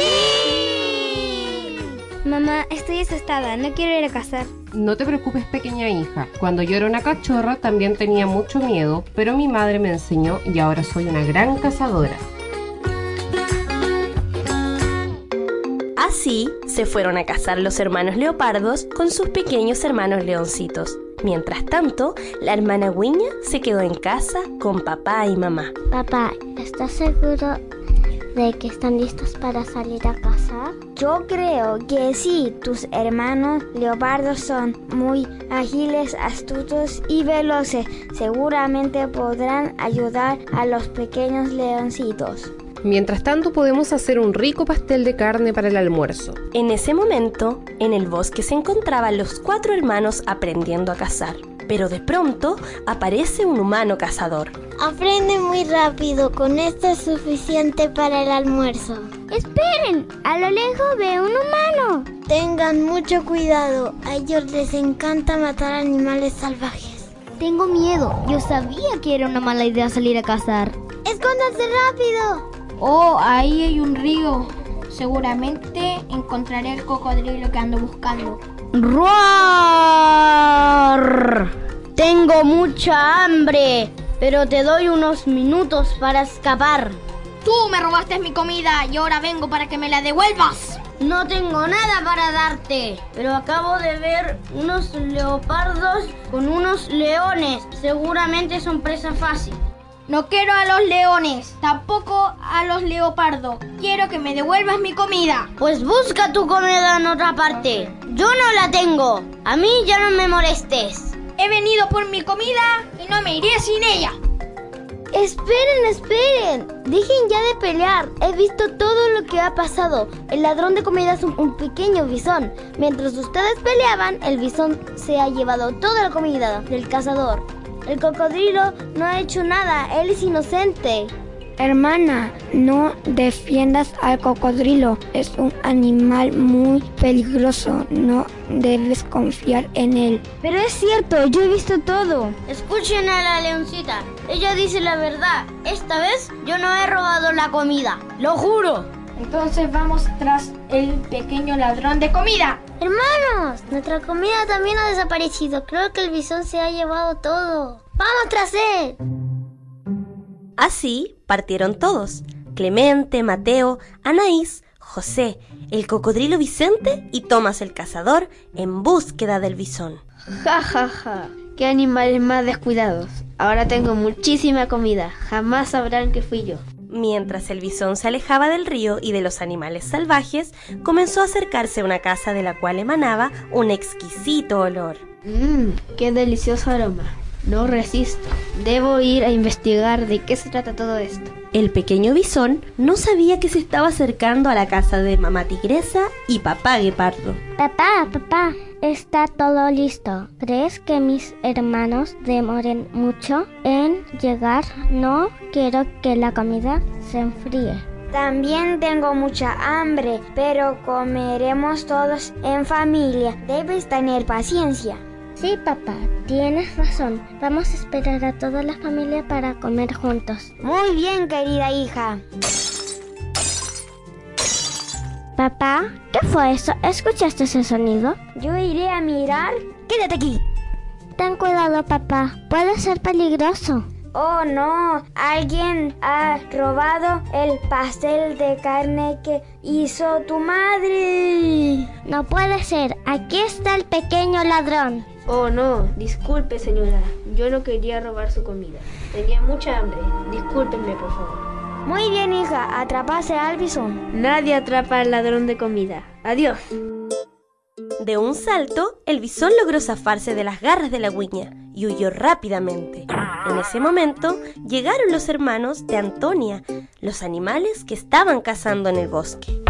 ¡Sí! Mamá, estoy asustada, no quiero ir a cazar. No te preocupes, pequeña hija. Cuando yo era una cachorra también tenía mucho miedo, pero mi madre me enseñó y ahora soy una gran cazadora. Así se fueron a cazar los hermanos leopardos con sus pequeños hermanos leoncitos. Mientras tanto, la hermana güeña se quedó en casa con papá y mamá. Papá, ¿estás seguro de que están listos para salir a cazar? Yo creo que sí. Tus hermanos leopardos son muy ágiles, astutos y veloces. Seguramente podrán ayudar a los pequeños leoncitos. Mientras tanto, podemos hacer un rico pastel de carne para el almuerzo. En ese momento, en el bosque se encontraban los cuatro hermanos aprendiendo a cazar. Pero de pronto, aparece un humano cazador. Aprende muy rápido, con esto es suficiente para el almuerzo. ¡Esperen! A lo lejos veo un humano. Tengan mucho cuidado, a ellos les encanta matar animales salvajes. Tengo miedo, yo sabía que era una mala idea salir a cazar. ¡Escóndanse rápido! Oh, ahí hay un río. Seguramente encontraré el cocodrilo que ando buscando. ¡Roar! Tengo mucha hambre, pero te doy unos minutos para escapar. Tú me robaste mi comida y ahora vengo para que me la devuelvas. No tengo nada para darte, pero acabo de ver unos leopardos con unos leones. Seguramente son presa fácil. No quiero a los leones, tampoco a los leopardos. Quiero que me devuelvas mi comida. Pues busca tu comida en otra parte. Yo no la tengo. A mí ya no me molestes. He venido por mi comida y no me iré sin ella. Esperen, esperen. Dejen ya de pelear. He visto todo lo que ha pasado. El ladrón de comida es un, un pequeño bisón. Mientras ustedes peleaban, el bisón se ha llevado toda la comida del cazador. El cocodrilo no ha hecho nada. Él es inocente. Hermana, no defiendas al cocodrilo. Es un animal muy peligroso. No debes confiar en él. Pero es cierto, yo he visto todo. Escuchen a la leoncita. Ella dice la verdad. Esta vez yo no he robado la comida. ¡Lo juro! Entonces vamos tras el pequeño ladrón de comida. Hermanos, nuestra comida también ha desaparecido. Creo que el bisón se ha llevado todo. ¡Vamos tras él! Así partieron todos: Clemente, Mateo, Anaís, José, el cocodrilo Vicente y Tomás el cazador en búsqueda del bisón. Ja, ja, ja. Qué animales más descuidados. Ahora tengo muchísima comida. Jamás sabrán que fui yo. Mientras el bisón se alejaba del río y de los animales salvajes, comenzó a acercarse a una casa de la cual emanaba un exquisito olor. Mmm, qué delicioso aroma. No resisto. Debo ir a investigar de qué se trata todo esto. El pequeño bisón no sabía que se estaba acercando a la casa de mamá tigresa y papá guepardo. Papá, papá, está todo listo. ¿Crees que mis hermanos demoren mucho en llegar? No quiero que la comida se enfríe. También tengo mucha hambre, pero comeremos todos en familia. Debes tener paciencia. Sí, papá, tienes razón. Vamos a esperar a toda la familia para comer juntos. Muy bien, querida hija. Papá, ¿qué fue eso? ¿Escuchaste ese sonido? Yo iré a mirar. Quédate aquí. Ten cuidado, papá. Puede ser peligroso. Oh, no. Alguien ha robado el pastel de carne que hizo tu madre. No puede ser. Aquí está el pequeño ladrón. Oh, no. Disculpe, señora. Yo no quería robar su comida. Tenía mucha hambre. Discúlpenme, por favor. Muy bien, hija. Atrapase al bisón. Nadie atrapa al ladrón de comida. Adiós. De un salto, el bisón logró zafarse de las garras de la huiña y huyó rápidamente. En ese momento, llegaron los hermanos de Antonia, los animales que estaban cazando en el bosque.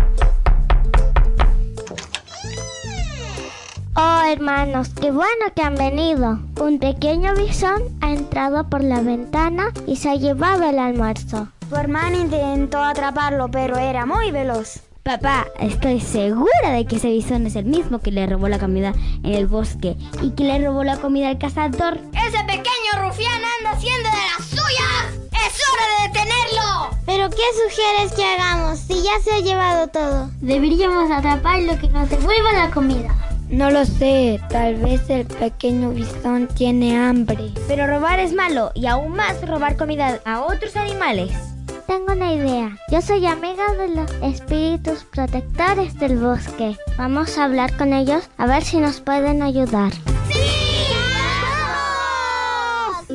Oh, hermanos, qué bueno que han venido. Un pequeño bisón ha entrado por la ventana y se ha llevado el almuerzo. Tu hermana intentó atraparlo, pero era muy veloz. Papá, estoy segura de que ese bisón es el mismo que le robó la comida en el bosque y que le robó la comida al cazador. ¡Ese pequeño rufián anda haciendo de las suyas! ¡Es hora de detenerlo! ¿Pero qué sugieres que hagamos si ya se ha llevado todo? Deberíamos atraparlo, que nos devuelva la comida. No lo sé, tal vez el pequeño bisón tiene hambre. Pero robar es malo y aún más robar comida a otros animales. Tengo una idea. Yo soy amiga de los espíritus protectores del bosque. Vamos a hablar con ellos a ver si nos pueden ayudar. ¡Sí! ¡Vamos!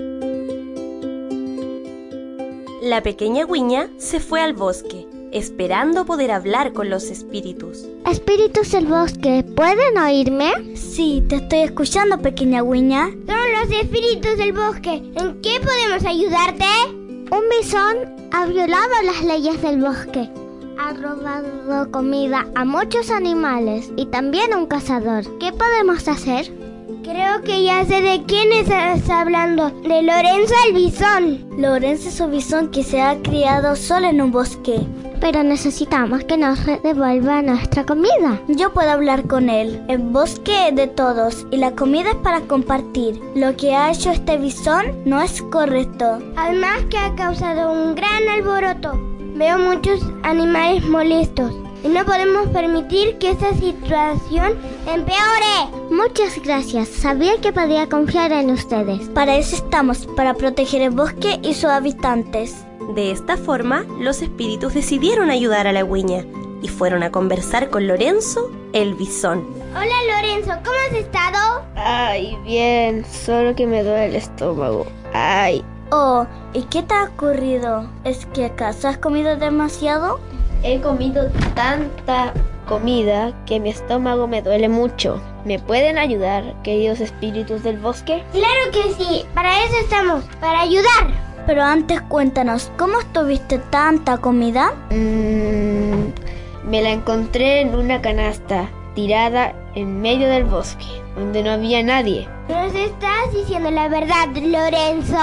La pequeña huiña se fue al bosque, esperando poder hablar con los espíritus. Espíritus del bosque, ¿pueden oírme? Sí, te estoy escuchando, pequeña huiña. Somos los espíritus del bosque. ¿En qué podemos ayudarte? Un bisón ha violado las leyes del bosque. Ha robado comida a muchos animales y también a un cazador. ¿Qué podemos hacer? Creo que ya sé de quién estás hablando. De Lorenzo el bisón. Lorenzo es un bisón que se ha criado solo en un bosque. Pero necesitamos que nos devuelva nuestra comida. Yo puedo hablar con él. El bosque es de todos y la comida es para compartir. Lo que ha hecho este bisón no es correcto. Además que ha causado un gran alboroto. Veo muchos animales molestos. y no podemos permitir que esta situación empeore. Muchas gracias. Sabía que podía confiar en ustedes. Para eso estamos, para proteger el bosque y sus habitantes. De esta forma, los espíritus decidieron ayudar a la Gwiña y fueron a conversar con Lorenzo, el bisón. Hola Lorenzo, ¿cómo has estado? Ay, bien, solo que me duele el estómago. Ay. Oh, ¿y qué te ha ocurrido? ¿Es que acaso has comido demasiado? He comido tanta comida que mi estómago me duele mucho. ¿Me pueden ayudar, queridos espíritus del bosque? Claro que sí, para eso estamos, para ayudar. Pero antes cuéntanos, ¿cómo tuviste tanta comida? Mm, me la encontré en una canasta, tirada en medio del bosque, donde no había nadie. ¿Nos estás diciendo la verdad, Lorenzo?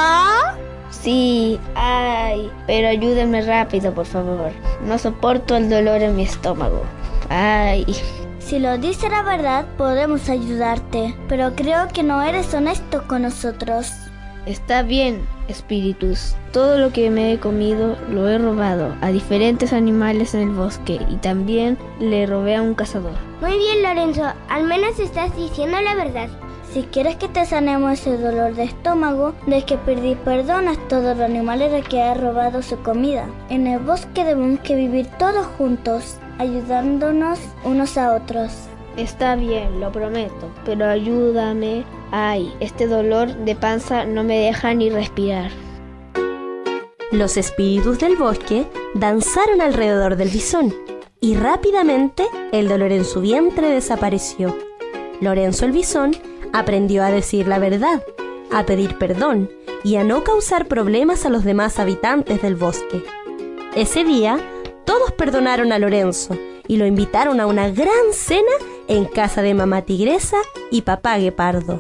Sí, ay, pero ayúdenme rápido, por favor. No soporto el dolor en mi estómago. Ay. Si lo dices la verdad, podemos ayudarte, pero creo que no eres honesto con nosotros. Está bien, espíritus. Todo lo que me he comido lo he robado a diferentes animales en el bosque y también le robé a un cazador. Muy bien, Lorenzo, al menos estás diciendo la verdad. Si quieres que te sanemos ese dolor de estómago, de que pedir perdón a todos los animales de que has robado su comida. En el bosque debemos que vivir todos juntos, ayudándonos unos a otros. Está bien, lo prometo, pero ayúdame. Ay, este dolor de panza no me deja ni respirar. Los espíritus del bosque danzaron alrededor del bisón y rápidamente el dolor en su vientre desapareció. Lorenzo el bisón aprendió a decir la verdad, a pedir perdón y a no causar problemas a los demás habitantes del bosque. Ese día, todos perdonaron a Lorenzo y lo invitaron a una gran cena en casa de mamá tigresa y papá guepardo.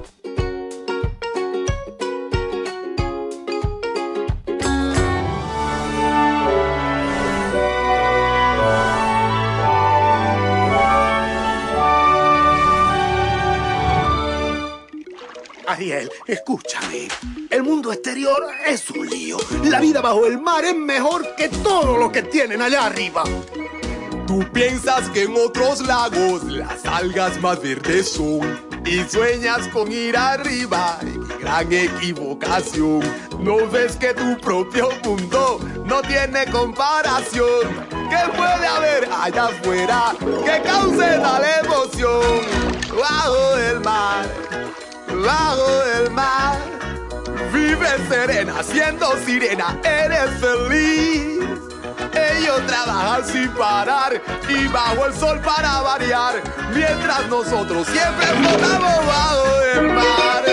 Ariel, escúchame. El mundo exterior es un lío. La vida bajo el mar es mejor que todo lo que tienen allá arriba. Tú piensas que en otros lagos las algas más verdes son y sueñas con ir arriba. ¡Qué gran equivocación! ¿No ves que tu propio mundo no tiene comparación? ¿Qué puede haber allá afuera que cause tal emoción? Bajo el mar, bajo el mar, vives serena, siendo sirena, eres feliz. Ellos trabajan sin parar y bajo el sol para variar, mientras nosotros siempre flotamos bajo el mar.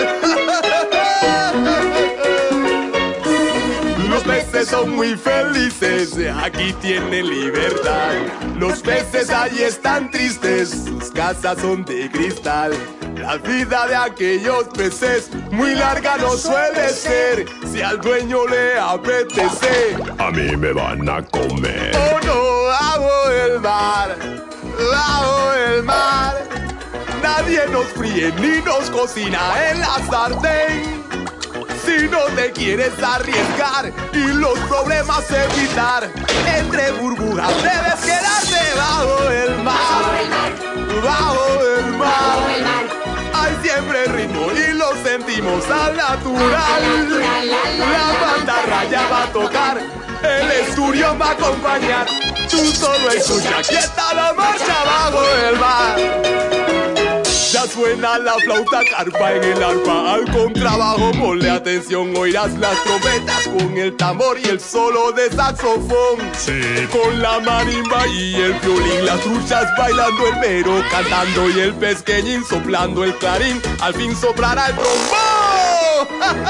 Los peces son muy felices, aquí tienen libertad. Los peces allí están tristes, sus casas son de cristal. La vida de aquellos peces muy larga no suele ser. Si al dueño le apetece, a mí me van a comer. Oh no, bajo el mar, bajo el mar, nadie nos fríe ni nos cocina en la sartén. Si no te quieres arriesgar y los problemas evitar, entre burbujas debes quedarte bajo el mar, bajo el mar. Hay siempre ritmo y lo sentimos al natural. La mantarraya va a tocar, el esturión va a acompañar. Tú solo escucha, aquí está la marcha bajo el mar. Ya suena la flauta carpa en el arpa, al contrabajo ponle atención, oirás las trompetas con el tambor y el solo de saxofón. Sí. Con la marimba y el violín, las truchas bailando el mero, cantando y el pesqueñín soplando el clarín, al fin soplará el trombón.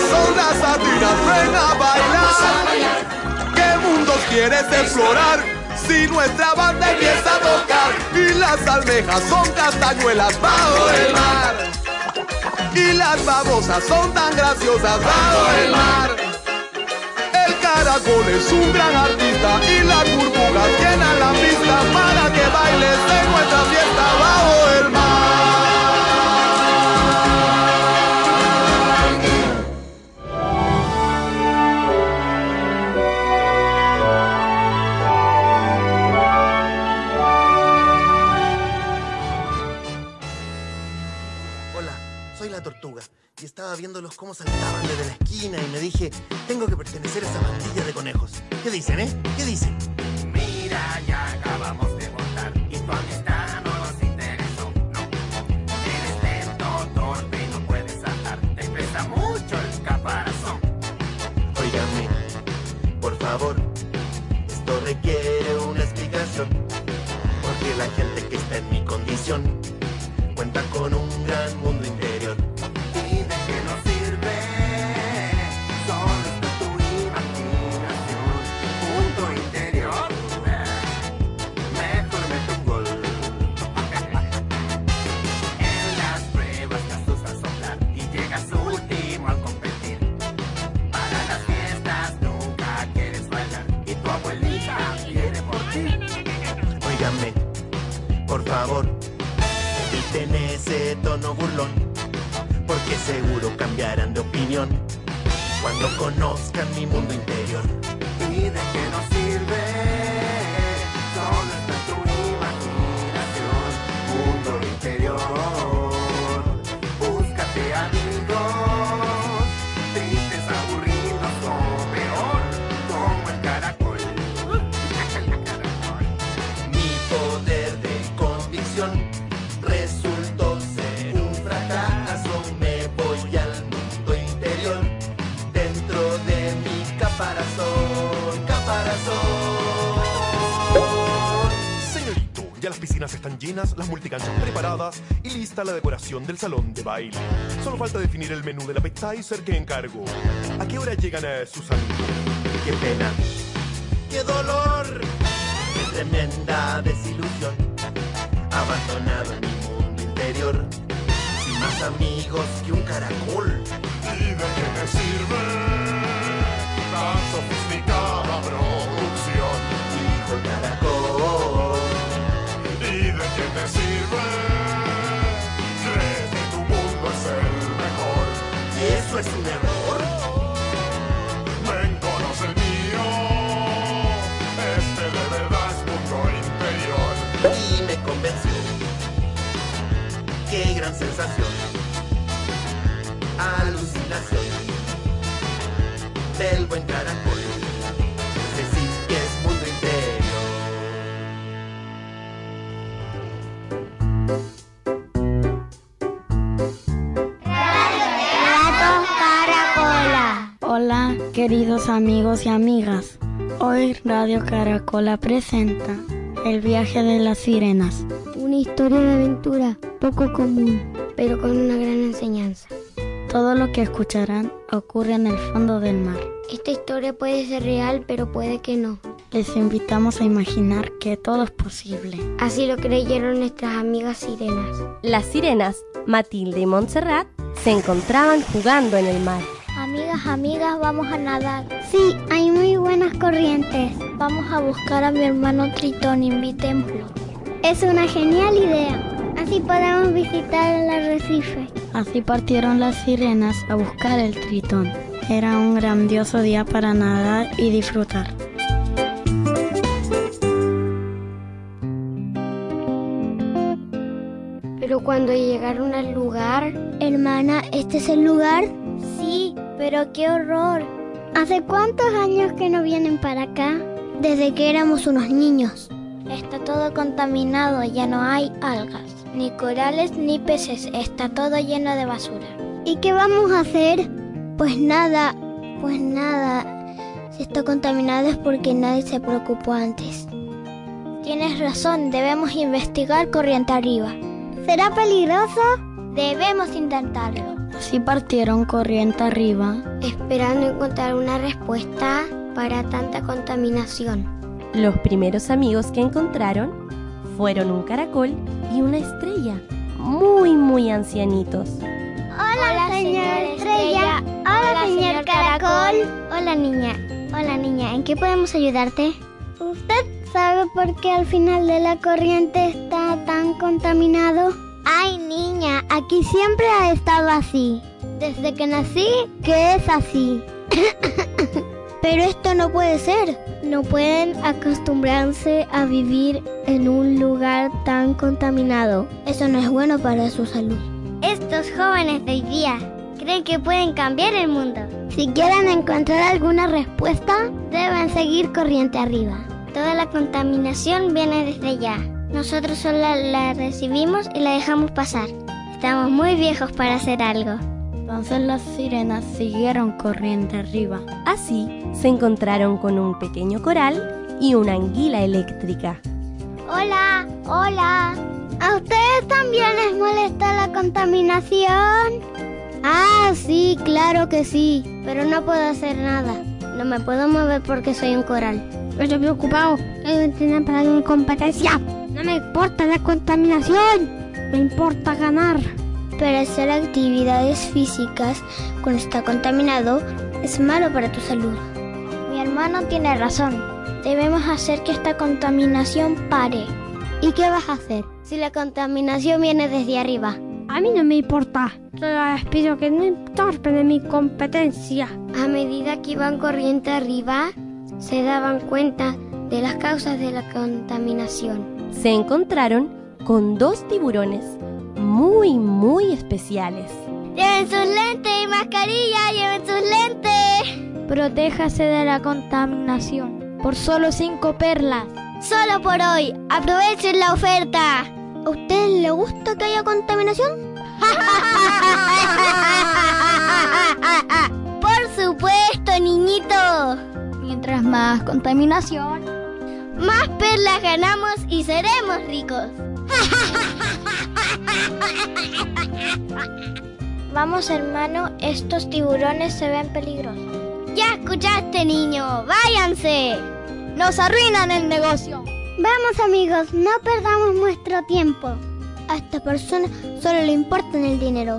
Ven a bailar. ¿Qué mundos quieres explorar? Si nuestra banda empieza a tocar y las almejas son castañuelas bajo el mar, y las babosas son tan graciosas bajo el mar. El caracol es un gran artista y las burbujas llenan la pista para que bailes en nuestra fiesta bajo el mar. Tortuga y estaba viéndolos cómo saltaban desde la esquina y me dije, tengo que pertenecer a esa pandilla de conejos. ¿Qué dicen, eh? ¿Qué dicen? Mira, ya acabamos de votar y tu amistad no nos interesó, no. Eres lento, torpe y no puedes saltar, te pesa mucho el caparazón. Óigame, por favor, esto requiere una explicación, porque la gente que está en mi condición cuenta con un gran mundo interior. ¿Y de qué nos sirve? Solo está tu imaginación, punto interior. Mejor mete un gol. En las pruebas te asustas a soplar y llegas último al competir. Para las fiestas nunca quieres bailar y tu abuelita quiere por ti. Óigame, por favor, en ese tono burlón, porque seguro cambiarán de opinión cuando conozcan mi mundo interior. ¿Y de qué nos sirve? Solo está tu imaginación, mundo interior. Búscate amigos, tristes, aburridos o peor, como el caracol. Mi poder de convicción resultó ser un fracaso. Me voy al mundo interior, dentro de mi caparazón, caparazón. Señorito, ya las piscinas están llenas, las multicanchas preparadas y lista la decoración del salón de baile. Solo falta definir el menú del appetizer que encargo. ¿A qué hora llegan a sus amigos? Qué pena, qué dolor, qué tremenda desilusión. Abandonado en mi mundo interior, sin más amigos que un caracol. ¿Y de qué me sirve tan sofisticada producción? Dijo el caracol. ¿Y de qué te sirve? ¿Crees que tu mundo es el mejor? ¿Y eso es un error? Ven, conoce el mío. Este de verdad es mundo interior. Y me convenció. Qué gran sensación, alucinación del buen caracol. Es decir, que es mundo interior. Radio Caracola. Hola, queridos amigos y amigas. Hoy Radio Caracola presenta El viaje de las sirenas. Una historia de aventura poco común, pero con una gran enseñanza. Todo lo que escucharán ocurre en el fondo del mar. Esta historia puede ser real, pero puede que no. Les invitamos a imaginar que todo es posible. Así lo creyeron nuestras amigas sirenas. Las sirenas, Matilde y Montserrat, se encontraban jugando en el mar. Amigas, amigas, vamos a nadar. Sí, hay muy buenas corrientes. Vamos a buscar a mi hermano Tritón, invitémoslo. Es una genial idea. Así podemos visitar el arrecife. Así partieron las sirenas a buscar el Tritón. Era un grandioso día para nadar y disfrutar. Pero cuando llegaron al lugar... Hermana, ¿este es el lugar? Sí, pero qué horror. ¿Hace cuántos años que no vienen para acá? Desde que éramos unos niños. Está todo contaminado, ya no hay algas, ni corales ni peces, está todo lleno de basura. ¿Y qué vamos a hacer? Pues nada, pues nada. Si está contaminado es porque nadie se preocupó antes. Tienes razón, debemos investigar corriente arriba. ¿Será peligroso? Debemos intentarlo. Así partieron corriente arriba, esperando encontrar una respuesta para tanta contaminación. Los primeros amigos que encontraron fueron un caracol y una estrella, muy muy ancianitos. Hola, señor Estrella. Hola, señor Caracol. Hola, niña. Hola, niña. ¿En qué podemos ayudarte? ¿Usted sabe por qué al final de la corriente está tan contaminado? Ay, niña, aquí siempre ha estado así. Desde que nací, que es así. Pero esto no puede ser. No pueden acostumbrarse a vivir en un lugar tan contaminado. Eso no es bueno para su salud. Estos jóvenes de hoy día creen que pueden cambiar el mundo. Si quieren encontrar alguna respuesta, deben seguir corriente arriba. Toda la contaminación viene desde allá. Nosotros solo la recibimos y la dejamos pasar. Estamos muy viejos para hacer algo. Entonces las sirenas siguieron corriente arriba. Así se encontraron con un pequeño coral y una anguila eléctrica. Hola, hola. ¿A ustedes también les molesta la contaminación? Ah, sí, claro que sí, pero no puedo hacer nada. No me puedo mover porque soy un coral. Estoy preocupado. Hay que tener para mi competencia. No me importa la contaminación. Me importa ganar. Pero hacer actividades físicas cuando está contaminado es malo para tu salud. Mi hermano tiene razón. Debemos hacer que esta contaminación pare. ¿Y qué vas a hacer si la contaminación viene desde arriba? A mí no me importa. Solo les pido que no estorben en mi competencia. A medida que iban corriente arriba, se daban cuenta de las causas de la contaminación. Se encontraron con dos tiburones muy, muy especiales. ¡Lleven sus lentes y mascarilla! ¡Lleven sus lentes! Protéjase de la contaminación por solo cinco perlas. Solo por hoy. Aprovechen la oferta. ¿A usted le gusta que haya contaminación? Por supuesto, niñito. Mientras más contaminación, más perlas ganamos y seremos ricos. Vamos, hermano, estos tiburones se ven peligrosos. Ya escuchaste, niño, váyanse. Nos arruinan el negocio. Vamos, amigos, no perdamos nuestro tiempo. A esta persona solo le importa el dinero.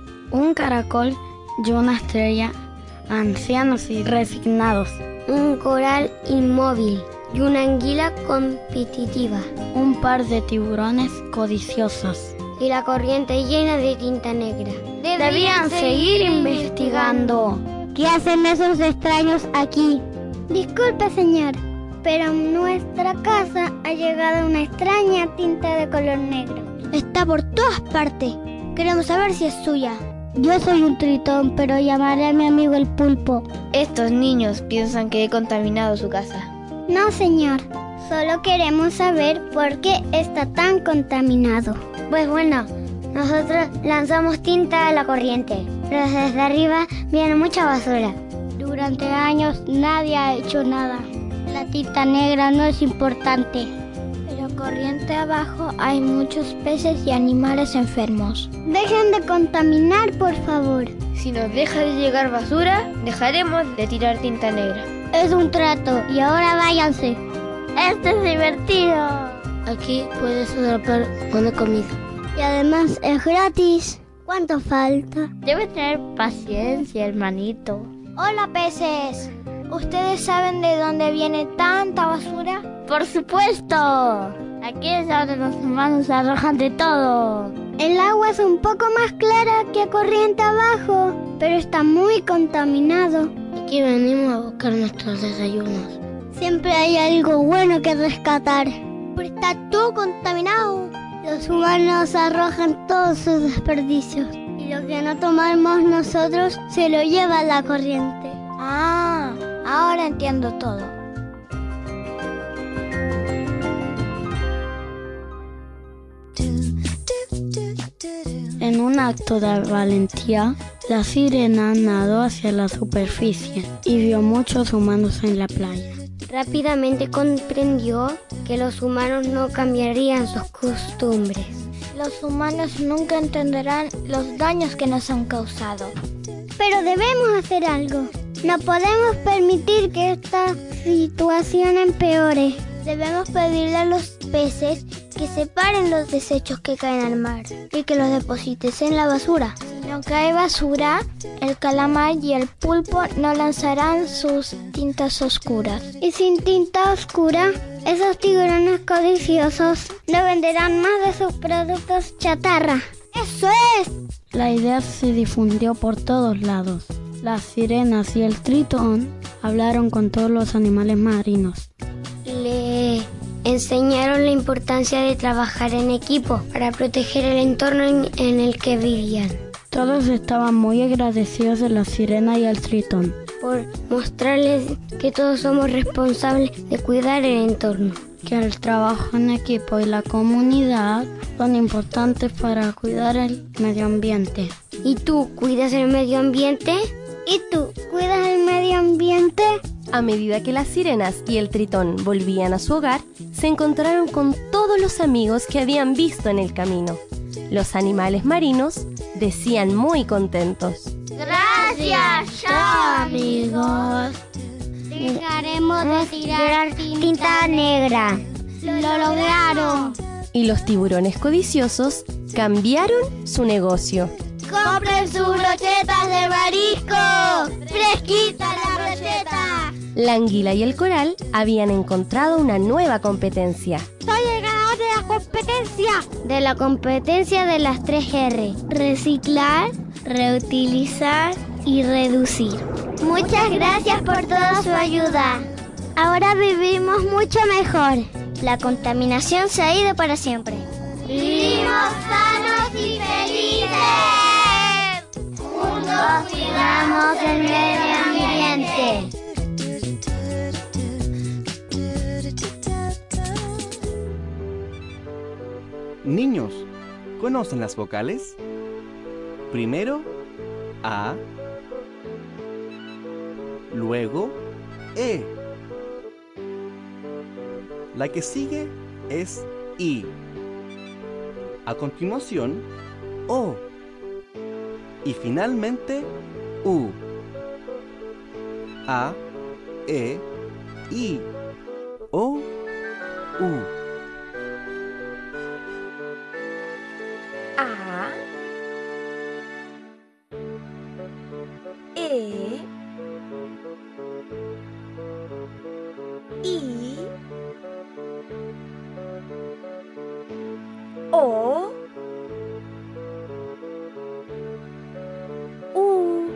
Un caracol y una estrella, ancianos y resignados. Un coral inmóvil y una anguila competitiva. Un par de tiburones codiciosos. Y la corriente llena de tinta negra. Debían, Debían seguir investigando. ¿Qué hacen esos extraños aquí? Disculpe, señor, pero en nuestra casa ha llegado una extraña tinta de color negro. Está por todas partes. Queremos saber si es suya. Yo soy un tritón, pero llamaré a mi amigo el pulpo. Estos niños piensan que he contaminado su casa. No, señor. Solo queremos saber por qué está tan contaminado. Pues bueno, nosotros lanzamos tinta a la corriente, pero desde arriba viene mucha basura. Durante años nadie ha hecho nada. La tinta negra no es importante. Pero corriente abajo hay muchos peces y animales enfermos. Dejen de contaminar, por favor. Si nos deja de llegar basura, dejaremos de tirar tinta negra. Es un trato y ahora váyanse. Esto es divertido. Aquí puedes atrapar una comida. Y además es gratis. ¿Cuánto falta? Debe tener paciencia, hermanito. Hola, peces. ¿Ustedes saben de dónde viene tanta basura? ¡Por supuesto! Aquí es donde los humanos arrojan de todo. El agua es un poco más clara que corriente abajo, pero está muy contaminado. Aquí venimos a buscar nuestros desayunos. Siempre hay algo bueno que rescatar, pero está todo contaminado. Los humanos arrojan todos sus desperdicios y lo que no tomamos nosotros se lo lleva la corriente. Ah, ahora entiendo todo. En un acto de valentía, la sirena nadó hacia la superficie y vio muchos humanos en la playa. Rápidamente comprendió que los humanos no cambiarían sus costumbres. Los humanos nunca entenderán los daños que nos han causado. Pero debemos hacer algo. No podemos permitir que esta situación empeore. Debemos pedirle a los peces que separen los desechos que caen al mar y que los deposites en la basura. Si no cae basura, el calamar y el pulpo no lanzarán sus tintas oscuras. Y sin tinta oscura, esos tiburones codiciosos no venderán más de sus productos chatarra. ¡Eso es! La idea se difundió por todos lados. Las sirenas y el tritón hablaron con todos los animales marinos. Le enseñaron la importancia de trabajar en equipo para proteger el entorno en, en el que vivían. Todos estaban muy agradecidos de la sirena y el tritón por mostrarles que todos somos responsables de cuidar el entorno. Que el trabajo en equipo y la comunidad son importantes para cuidar el medio ambiente. ¿Y tú cuidas el medio ambiente? ¿Y tú cuidas el medio ambiente? A medida que las sirenas y el tritón volvían a su hogar, se encontraron con todos los amigos que habían visto en el camino. Los animales marinos decían muy contentos: ¡Gracias, chao, amigos! Dejaremos de tirar tinta negra. ¡Lo lograron! Y los tiburones codiciosos cambiaron su negocio. ¡Compren sus brochetas de marisco! ¡Fresquita la brocheta! La anguila y el coral habían encontrado una nueva competencia. ¡Soy el ganador de la competencia! De la competencia de las tres erre. Reciclar, reutilizar y reducir. Muchas gracias por toda su ayuda. Ahora vivimos mucho mejor. La contaminación se ha ido para siempre. ¡Vivimos sanos y felices! Juntos cuidamos el medio ambiente. Niños, ¿conocen las vocales? Primero, A. Luego, E. La que sigue es I. A continuación, O. Y finalmente, U. A, E, I, O, U. A, E, I, O, U.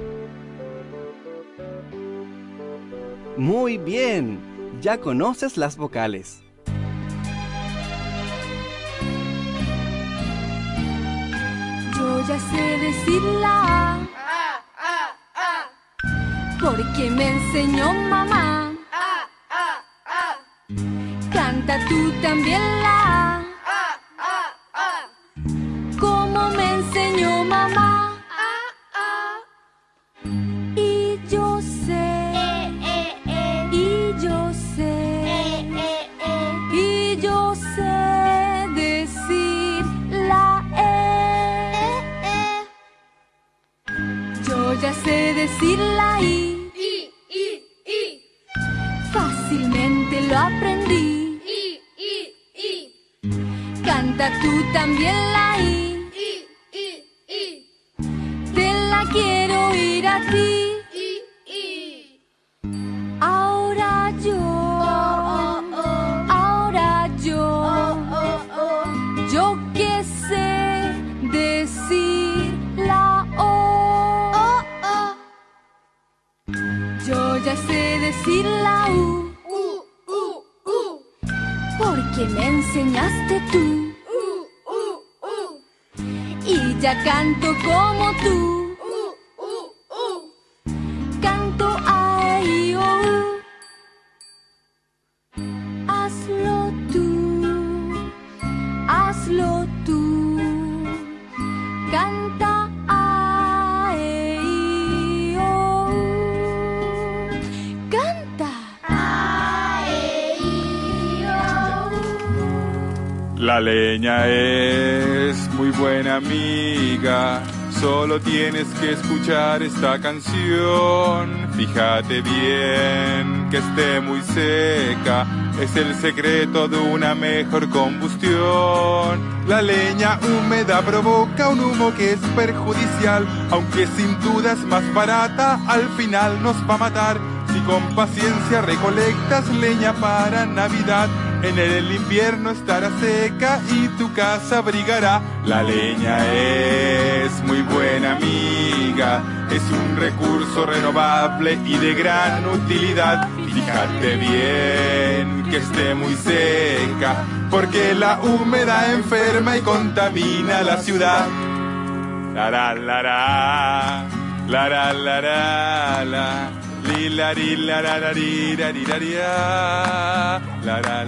Muy bien, ya conoces las vocales. Yo ya sé decir la A, porque me enseñó mamá. Canta tú también la A, como me enseñó mamá. Y yo sé, y yo sé, y yo sé decir la E. Yo ya sé decir la I. Fácilmente lo aprendí. Canta tú también la I. Te la quiero oír a ti. Ahora yo, ahora yo, yo que sé decir la O. Yo ya sé decir la U. Porque me enseñaste tú. Y ya canto como tú. Canto A, E, I, O, U. Hazlo tú, hazlo tú. Canta A, E, I, O, U. Canta A, E, I, O, U. La leña es muy buena amiga, solo tienes que escuchar esta canción. Fíjate bien que esté muy seca, es el secreto de una mejor combustión. La leña húmeda provoca un humo que es perjudicial, aunque sin duda es más barata, al final nos va a matar. Si con paciencia recolectas leña para Navidad, en el invierno estará seca y tu casa abrigará. La leña es muy buena amiga, es un recurso renovable y de gran utilidad. Fíjate bien que esté muy seca, porque la humedad enferma y contamina la ciudad. La la la la, la la la la la. La la la la la la la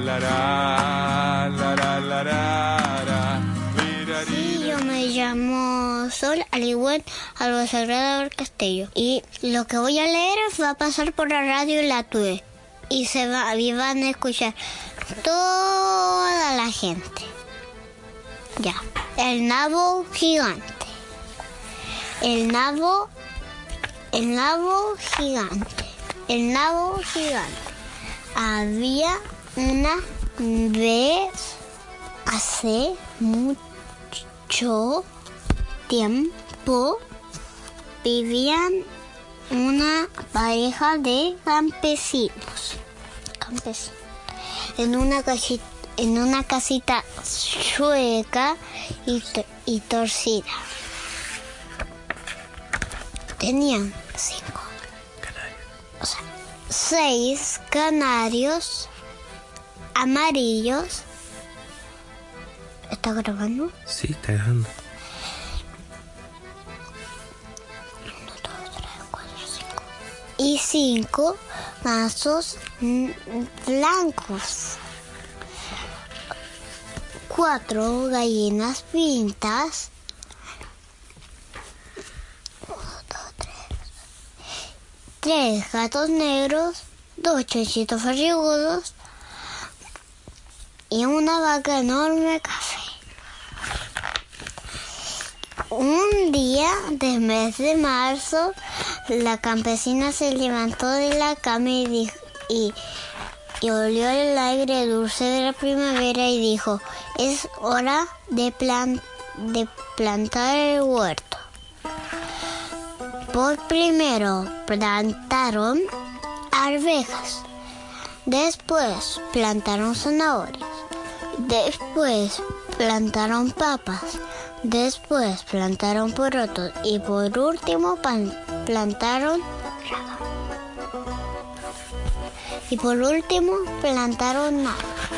la la. Sí, yo me llamo Sol, al igual a lo Sagrado del Castillo. Y lo que voy a leer va a pasar por la radio y la tuve. Y se va, y van a escuchar toda la gente. Ya. El nabo gigante. El nabo El nabo gigante, el nabo gigante. Había una vez, hace mucho tiempo, vivían una pareja de campesinos, campesinos en una casita, en una casita chueca y, y torcida. Tenían cinco canarios. O sea, seis canarios amarillos. ¿Está grabando? Sí, está grabando. Uno, dos, tres, cuatro, cinco. Y cinco mazos blancos. Cuatro gallinas pintas. Tres gatos negros, dos chanchitos farrigudos y una vaca enorme café. Un día del mes de marzo, la campesina se levantó de la cama y, dijo, y, y olió el aire dulce de la primavera y dijo: es hora de, plan, de plantar el huerto. Por primero plantaron arvejas, después plantaron zanahorias, después plantaron papas, después plantaron porotos y por último pan, plantaron y por último plantaron nabo.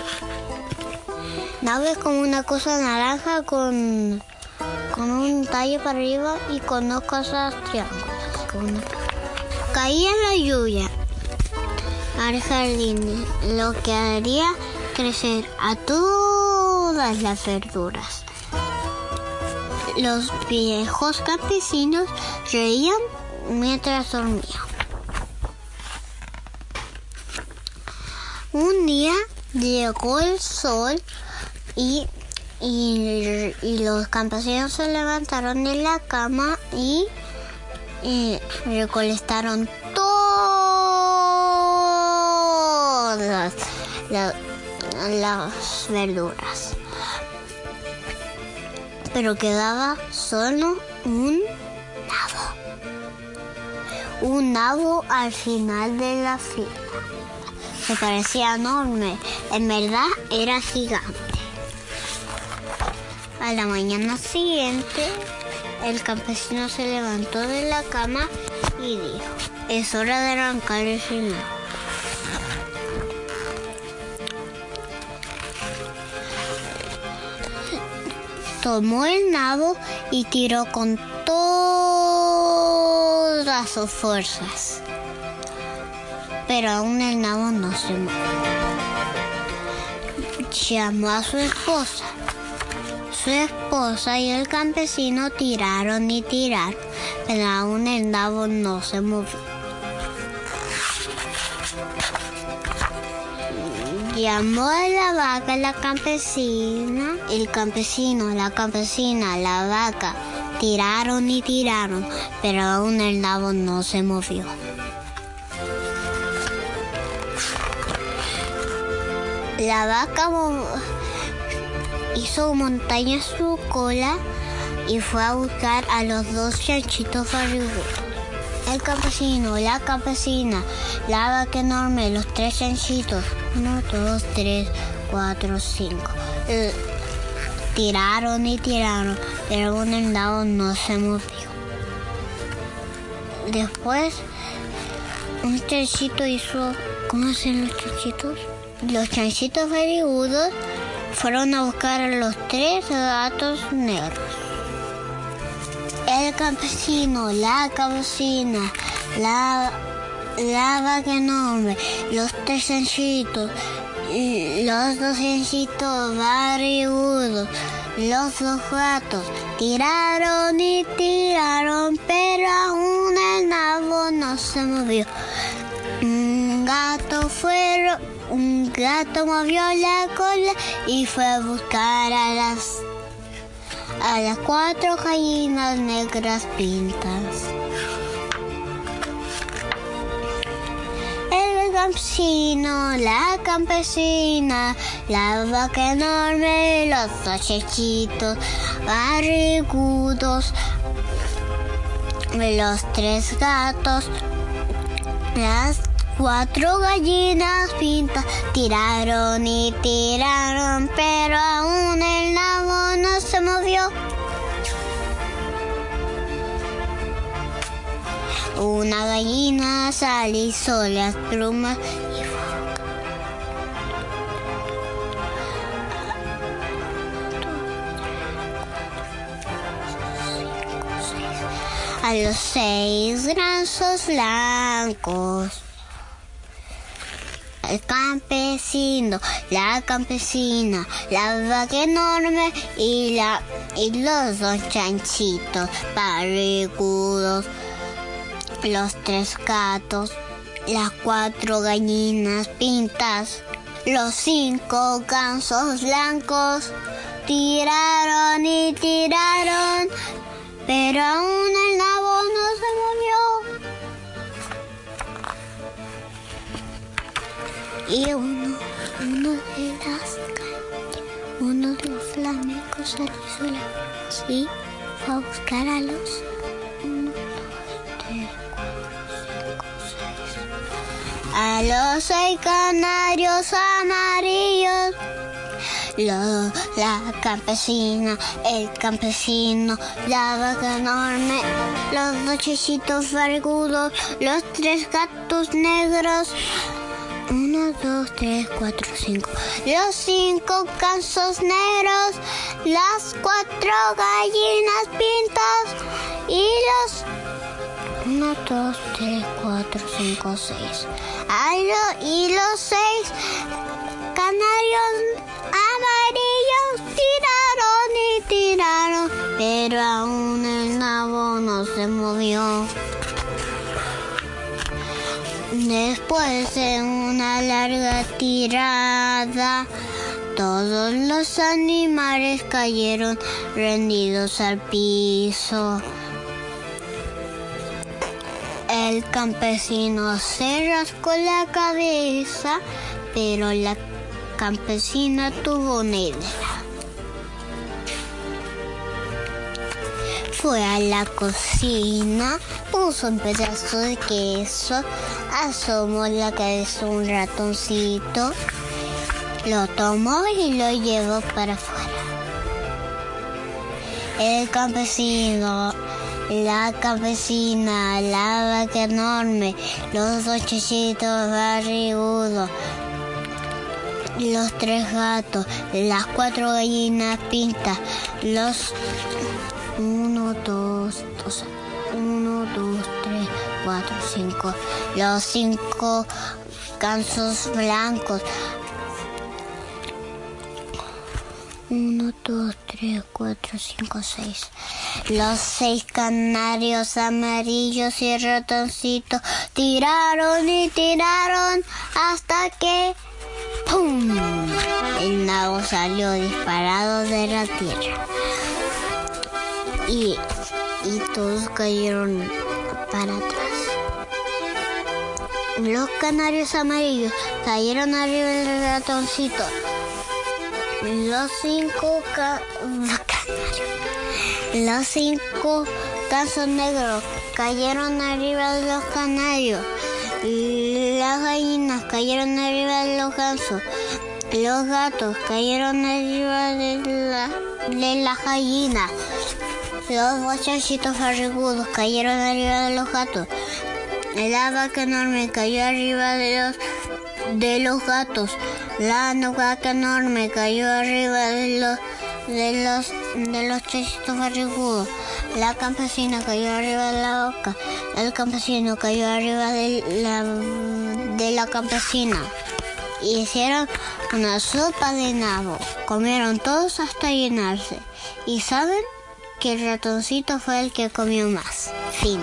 Nabo es como una cosa naranja con con un tallo para arriba y con dos cosas triángulos. Caía la lluvia al jardín, lo que haría crecer a todas las verduras. Los viejos campesinos reían mientras dormían. Un día llegó el sol y Y, y los campesinos se levantaron de la cama y, y recolectaron todas la, las verduras. Pero quedaba solo un nabo. Un nabo al final de la fila. Se parecía enorme. En verdad era gigante. A la mañana siguiente, el campesino se levantó de la cama y dijo: es hora de arrancar el final. Tomó el nabo y tiró con todas sus fuerzas. Pero aún el nabo no se movió. Llamó a su esposa. Su esposa y el campesino tiraron y tiraron, pero aún el nabo no se movió. Llamó a la vaca, la campesina, el campesino, la campesina, la vaca. Tiraron y tiraron, pero aún el nabo no se movió. La vaca hizo montaña en su cola y fue a buscar a los dos chanchitos barrigudos. El campesino, la campesina, la vaca enorme, los tres chanchitos. Uno, dos, tres, cuatro, cinco. Eh, tiraron y tiraron, pero un helado no se movió. Después, un chanchito hizo... ¿Cómo hacen los chanchitos? Los chanchitos barrigudos fueron a buscar a los tres gatos negros. El campesino, la campesina, la, la vaca enorme, los tres chanchitos, los dos chanchitos barrigudos, los dos gatos, tiraron y tiraron, pero aún el nabo no se movió. Un gato fue, un gato movió la cola y fue a buscar a las a las cuatro gallinas negras pintas. El campesino, la campesina, la vaca enorme, los dos chanchitos barrigudos, los tres gatos, las cuatro gallinas pintas, tiraron y tiraron, pero aún el nabo no se movió. Una gallina alisó las plumas y fue a los seis gransos blancos. El campesino, la campesina, la vaca enorme y, la, y los dos chanchitos barrigudos, los tres gatos, las cuatro gallinas pintas, los cinco gansos blancos, tiraron y tiraron, pero aún el nabo no se movió. Y uno, uno de las uno de los flamencos alisó la voz y fue a buscar a los uno, dos, tres, cuatro, cinco, seis. A los seis canarios amarillos. Lo, la campesina, el campesino, la vaca enorme, los dos chanchitos barrigudos, los tres gatos negros. Uno, dos, tres, cuatro, cinco. Los cinco gansos negros, las cuatro gallinas pintas y los... Uno, dos, tres, cuatro, cinco, seis. Y los seis canarios amarillos tiraron y tiraron, pero aún el nabo no se movió. Después de una larga tirada, todos los animales cayeron rendidos al piso. El campesino se rascó la cabeza, pero la campesina tuvo una idea. Fue a la cocina, puso un pedazo de queso, asomó la cabeza un ratoncito, lo tomó y lo llevó para afuera. El campesino, la campesina, la vaca enorme, los dos chanchitos barrigudos, los tres gatos, las cuatro gallinas pintas, los... Uno, dos, dos, uno, dos, tres, cuatro, cinco. Los cinco gansos blancos. Uno, dos, tres, cuatro, cinco, seis. Los seis canarios amarillos y el ratoncito tiraron y tiraron hasta que ¡pum! El nabo salió disparado de la tierra. Y, y todos cayeron para atrás. Los canarios amarillos cayeron arriba del ratoncito. Los cinco ca... Los cinco gansos negros cayeron arriba de los canarios. Las gallinas cayeron arriba de los gansos. Los gatos cayeron arriba de, la, de las gallinas. Los bochorcitos barrigudos cayeron arriba de los gatos. La vaca enorme cayó arriba de los, de los gatos. La vaca enorme cayó arriba de los, de los, de los chorcitos barrigudos. La campesina cayó arriba de la vaca. El campesino cayó arriba de la, de la campesina. Hicieron una sopa de nabo. Comieron todos hasta llenarse. ¿Y saben? Que el ratoncito fue el que comió más. Fin.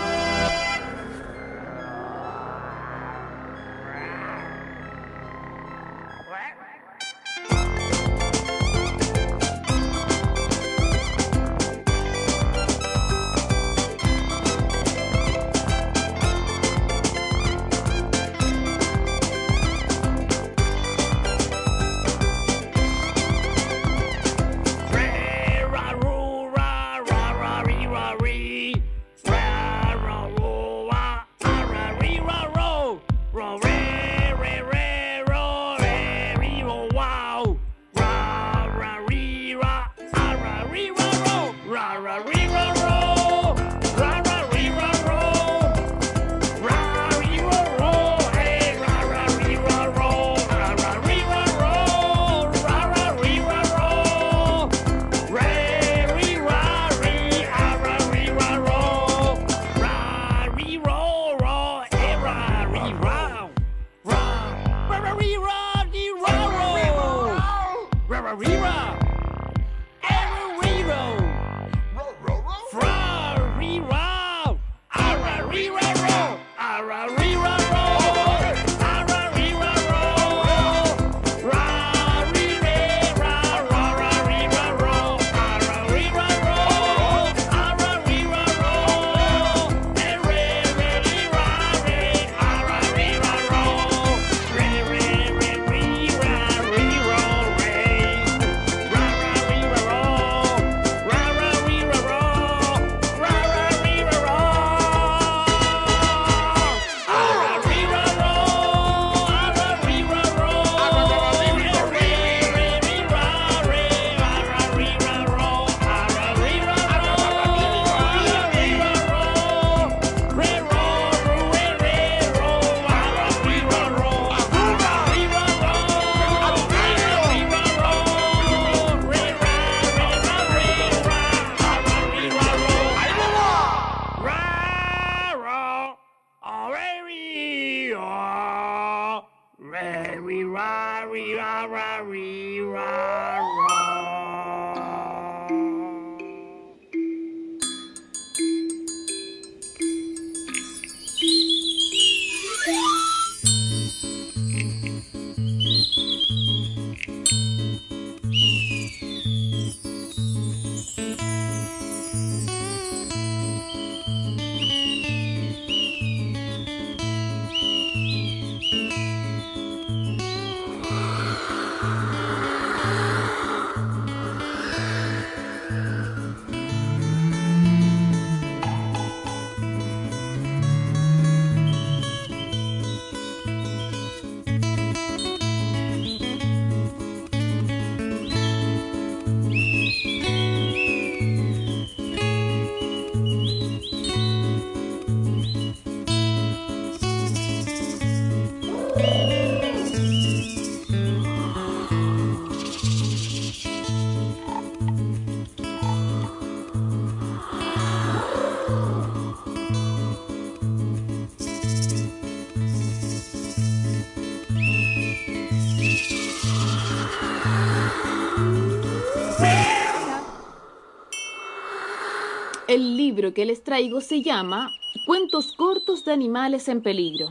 El libro que les traigo se llama Cuentos cortos de animales en peligro.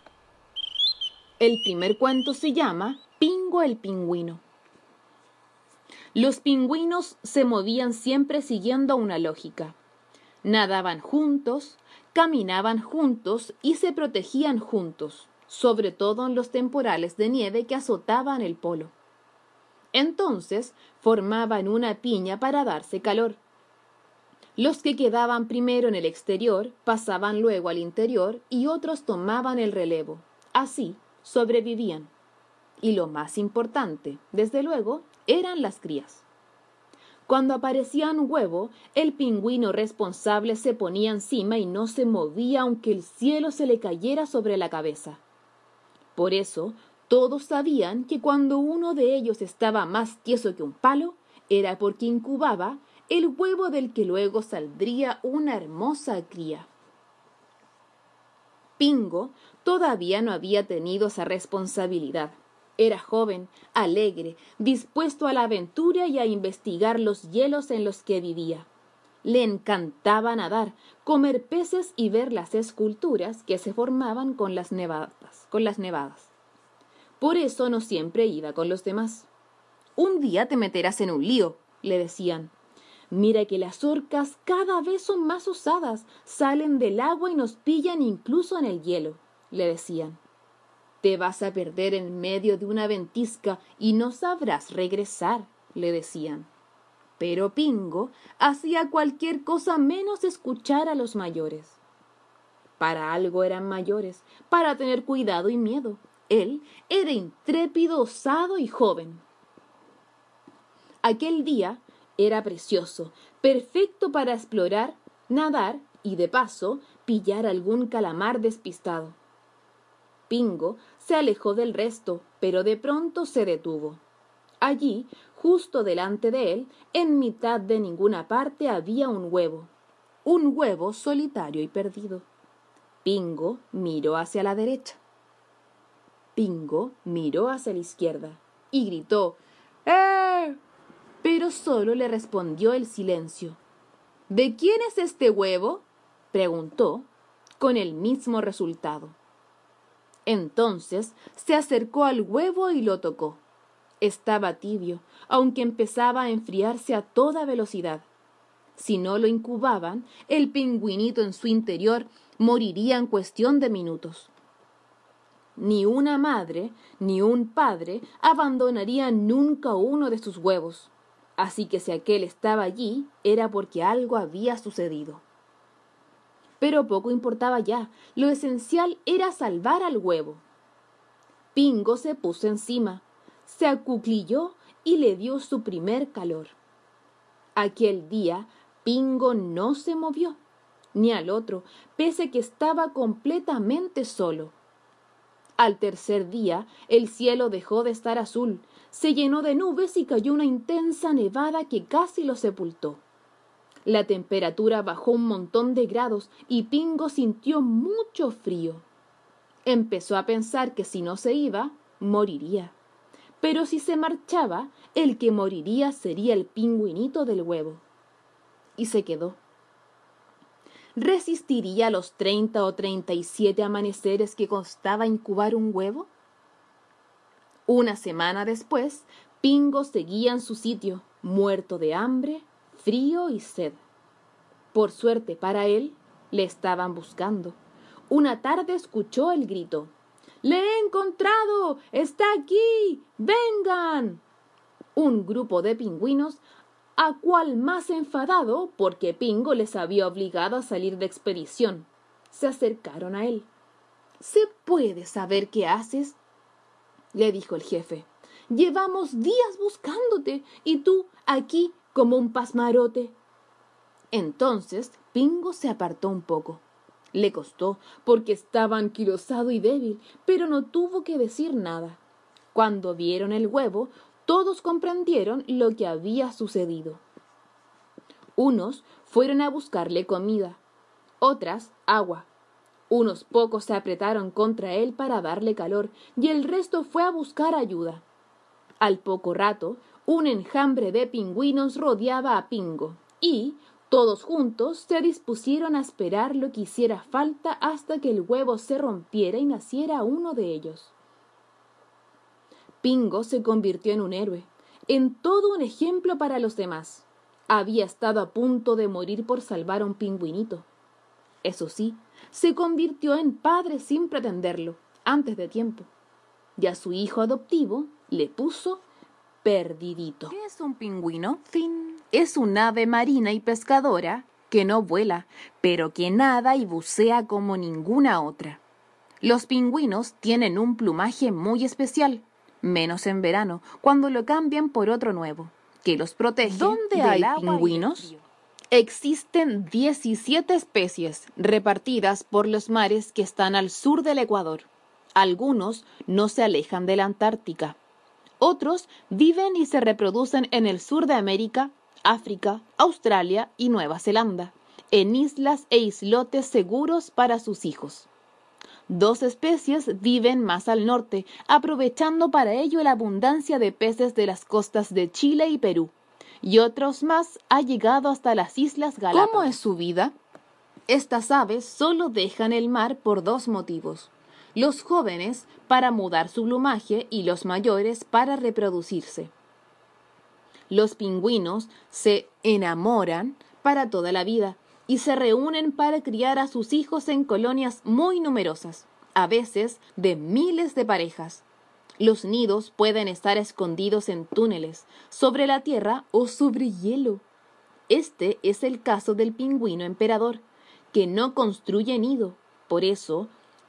El primer cuento se llama Pingo el pingüino. Los pingüinos se movían siempre siguiendo una lógica. Nadaban juntos, caminaban juntos y se protegían juntos. sobre todo en los temporales de nieve que azotaban el polo. Entonces formaban una piña para darse calor. Los que quedaban primero en el exterior pasaban luego al interior y otros tomaban el relevo. Así sobrevivían. Y lo más importante, desde luego, eran las crías. Cuando aparecía un huevo, el pingüino responsable se ponía encima y no se movía aunque el cielo se le cayera sobre la cabeza. Por eso, todos sabían que cuando uno de ellos estaba más tieso que un palo, era porque incubaba el huevo del que luego saldría una hermosa cría. Pingo todavía no había tenido esa responsabilidad. Era joven, alegre, dispuesto a la aventura y a investigar los hielos en los que vivía. Le encantaba nadar, comer peces y ver las esculturas que se formaban con las nevadas, con las nevadas. Por eso no siempre iba con los demás. Un día te meterás en un lío, le decían. Mira que las orcas cada vez son más osadas, salen del agua y nos pillan incluso en el hielo, le decían. Te vas a perder en medio de una ventisca y no sabrás regresar, le decían. Pero Pingo hacía cualquier cosa menos escuchar a los mayores. Para algo eran mayores, para tener cuidado y miedo. Él era intrépido, osado y joven. Aquel día era precioso, perfecto para explorar, nadar y, de paso, pillar algún calamar despistado. Pingo se alejó del resto, pero de pronto se detuvo. Allí, justo delante de él, en mitad de ninguna parte había un huevo. Un huevo solitario y perdido. Pingo miró hacia la derecha. Pingo miró hacia la izquierda y gritó ¡Eh! Pero solo le respondió el silencio. ¿De quién es este huevo?, preguntó, con el mismo resultado. Entonces se acercó al huevo y lo tocó. Estaba tibio, aunque empezaba a enfriarse a toda velocidad. Si no lo incubaban, el pingüinito en su interior moriría en cuestión de minutos. Ni una madre ni un padre abandonarían nunca uno de sus huevos. Así que si aquel estaba allí, era porque algo había sucedido. Pero poco importaba ya, lo esencial era salvar al huevo. Pingo se puso encima, se acuclilló y le dio su primer calor. Aquel día, Pingo no se movió, ni al otro, pese que estaba completamente solo. Al tercer día, el cielo dejó de estar azul, se llenó de nubes y cayó una intensa nevada que casi lo sepultó. La temperatura bajó un montón de grados y Pingo sintió mucho frío. Empezó a pensar que si no se iba, moriría. Pero si se marchaba, el que moriría sería el pingüinito del huevo. Y se quedó. ¿Resistiría los treinta o treinta y siete amaneceres que costaba incubar un huevo? Una semana después, Pingo seguía en su sitio, muerto de hambre, frío y sed. Por suerte para él, le estaban buscando. Una tarde escuchó el grito. ¡Le he encontrado! ¡Está aquí! ¡Vengan! Un grupo de pingüinos, a cual más enfadado porque Pingo les había obligado a salir de expedición, se acercaron a él. ¿Se puede saber qué haces?, le dijo el jefe. Llevamos días buscándote y tú aquí como un pasmarote. Entonces Pingo se apartó un poco. Le costó, porque estaba anquilosado y débil, pero no tuvo que decir nada. Cuando vieron el huevo, todos comprendieron lo que había sucedido. Unos fueron a buscarle comida, otras agua. Unos pocos se apretaron contra él para darle calor y el resto fue a buscar ayuda. Al poco rato, un enjambre de pingüinos rodeaba a Pingo y, todos juntos, se dispusieron a esperar lo que hiciera falta hasta que el huevo se rompiera y naciera uno de ellos. Pingo se convirtió en un héroe, en todo un ejemplo para los demás. Había estado a punto de morir por salvar a un pingüinito. Eso sí, se convirtió en padre sin pretenderlo, antes de tiempo, y a su hijo adoptivo le puso Perdidito. ¿Qué es un pingüino? Fin. Es un ave marina y pescadora que no vuela, pero que nada y bucea como ninguna otra. Los pingüinos tienen un plumaje muy especial, menos en verano, cuando lo cambian por otro nuevo, que los protege. ¿Dónde hay pingüinos? Existen diecisiete especies repartidas por los mares que están al sur del Ecuador. Algunos no se alejan de la Antártica. Otros viven y se reproducen en el sur de América, África, Australia y Nueva Zelanda, en islas e islotes seguros para sus hijos. Dos especies viven más al norte, aprovechando para ello la abundancia de peces de las costas de Chile y Perú, y otros más han llegado hasta las Islas Galápagos. ¿Cómo es su vida? Estas aves solo dejan el mar por dos motivos. Los jóvenes para mudar su plumaje y los mayores para reproducirse. Los pingüinos se enamoran para toda la vida y se reúnen para criar a sus hijos en colonias muy numerosas, a veces de miles de parejas. Los nidos pueden estar escondidos en túneles, sobre la tierra o sobre hielo. Este es el caso del pingüino emperador, que no construye nido. Por eso,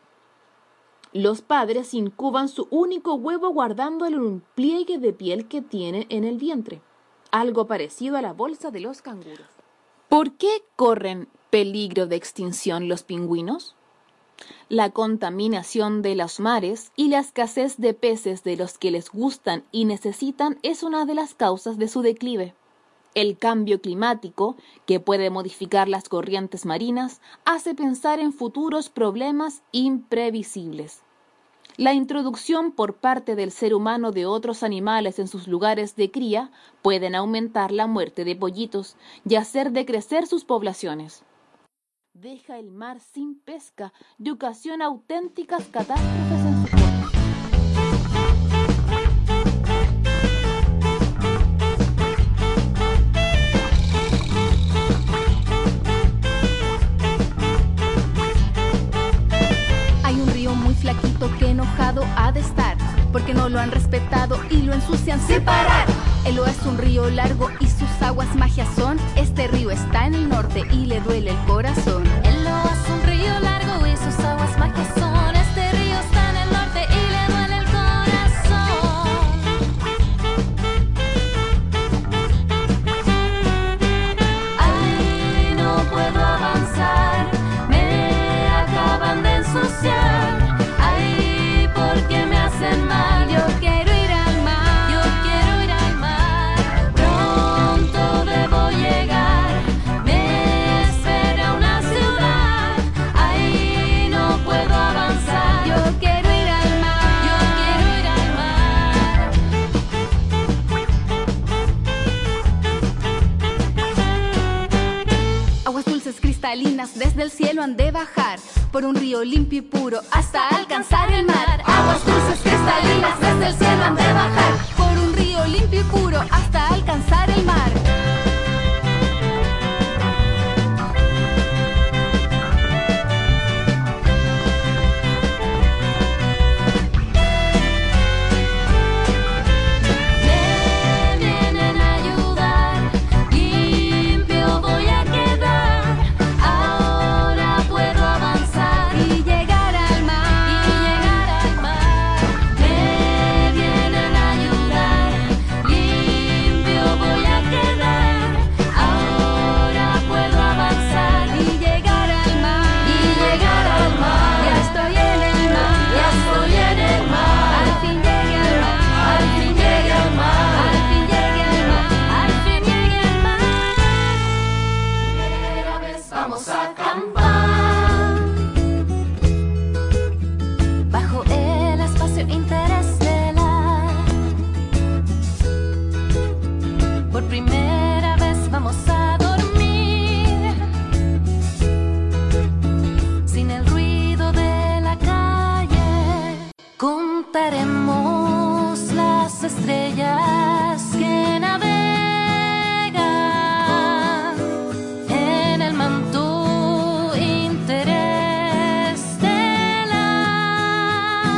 los padres incuban su único huevo guardándolo en un pliegue de piel que tiene en el vientre, algo parecido a la bolsa de los canguros. ¿Por qué corren peligro de extinción los pingüinos? La contaminación de los mares y la escasez de peces de los que les gustan y necesitan es una de las causas de su declive. El cambio climático, que puede modificar las corrientes marinas, hace pensar en futuros problemas imprevisibles. La introducción por parte del ser humano de otros animales en sus lugares de cría pueden aumentar la muerte de pollitos y hacer decrecer sus poblaciones. Deja el mar sin pesca y ocasiona auténticas catástrofes en su costa. Hay un río muy flaquito que enojado ha de estar, porque no lo han respetado y lo ensucian sin parar. El Oa es un río largo y sus aguas magia son. Este río está en el norte y le duele el corazón. El Oa es un río largo y sus aguas magia son. Este río está en el norte y le duele el corazón. Ay, no puedo avanzar, me acaban de ensuciar. Ay, porque me hacen mal. Yo quiero ir al mar, yo quiero ir al mar. Pronto debo llegar, me espera una ciudad. Ay, no puedo avanzar. Yo quiero ir al mar, yo quiero ir al mar. Aguas dulces cristalinas desde el cielo han de bajar, por un río limpio y puro hasta alcanzar el mar. Aguas dulces cristalinas desde el cielo han de bajar, por un río limpio y puro hasta alcanzar el mar. Me vienen a ayudar, limpio voy a quedar. Ahora puedo avanzar Y llegar al mar, y llegar al mar. Me vienen a ayudar, limpio voy a quedar. Ahora puedo avanzar y llegar al mar, y llegar al mar. Ya estoy en el mar, Ya estoy en el mar. al fin llegué al mar, Al fin llegué al mar. al fin llegué al mar, Al fin llegué al mar. Primera vez vamos a acampar bajo el espacio interestelar. Por primera vez vamos a dormir sin el ruido de la calle. Contaremos las estrellas que navegan en el manto interestelar.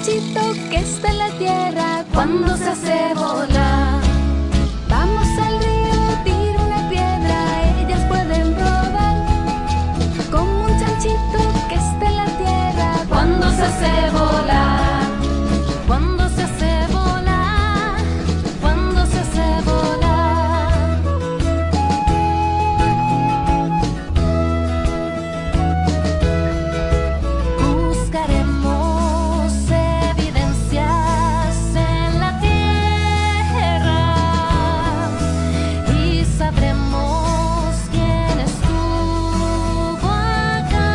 chanchito que está en la tierra cuando se hace volar. Vamos al río, tiro una piedra, ellas pueden rodar. Como un chanchito que está en la tierra cuando se hace volar. Cuando se hace volar, cuando se hace volar. Buscaremos evidencias en la tierra y sabremos quién estuvo acá.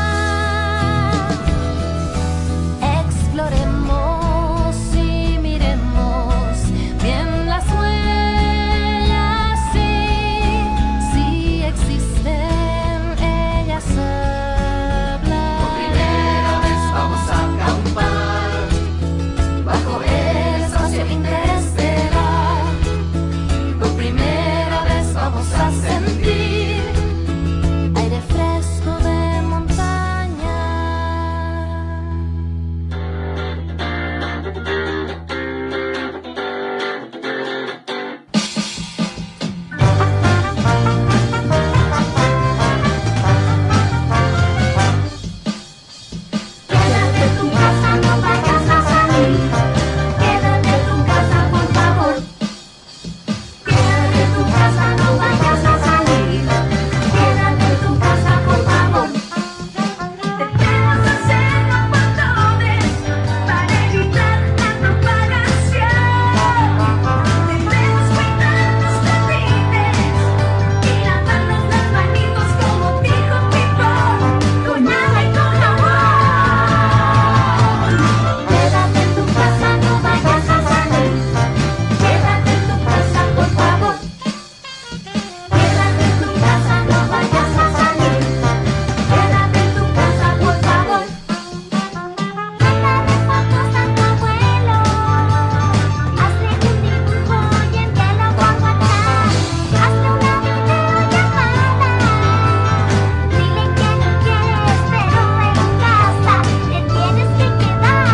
Exploremos y miremos bien las huellas, sí, sí existen, ellas hablan. Por primera vez vamos a acampar bajo el espacio interestelar. Por primera vez vamos a sentir aire fresco de montaña. Quédate en tu casa, no vayas a salir. Quédate en tu casa, por favor. Quédate en tu casa, no vayas a salir. Quédate en tu casa, por favor. Debemos hacerlo por todos para evitar la propagación. Debemos cuidar los jardines y lavarnos las manitos como dijo Pipo, con agua y con jabón. Quédate en tu casa, no vayas a salir. Quédate en tu casa, por favor. Quédate en tu casa, no vayas a salir. Quédate en tu casa, por favor. Mándale fotos a tu abuelo. Hazle un dibujo y envíalo por WhatsApp. Hazle una videollamada. Dile que lo quieres, pero en casa te tienes que quedar.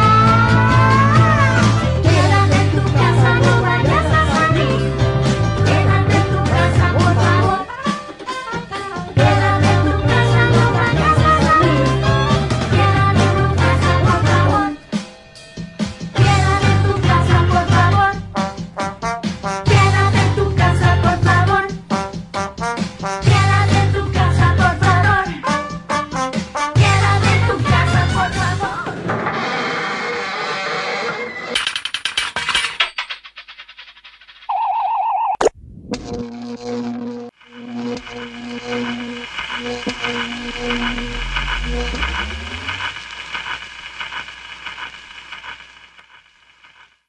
Quédate en tu casa, no vayas a salir. Quédate en tu casa, por favor. Quédate en tu casa, no vayas a salir. Quédate en tu casa, por favor. Quédate en tu casa, por favor. Quédate en tu casa, por favor. Quédate en tu casa, por favor. Quédate en tu casa, por favor.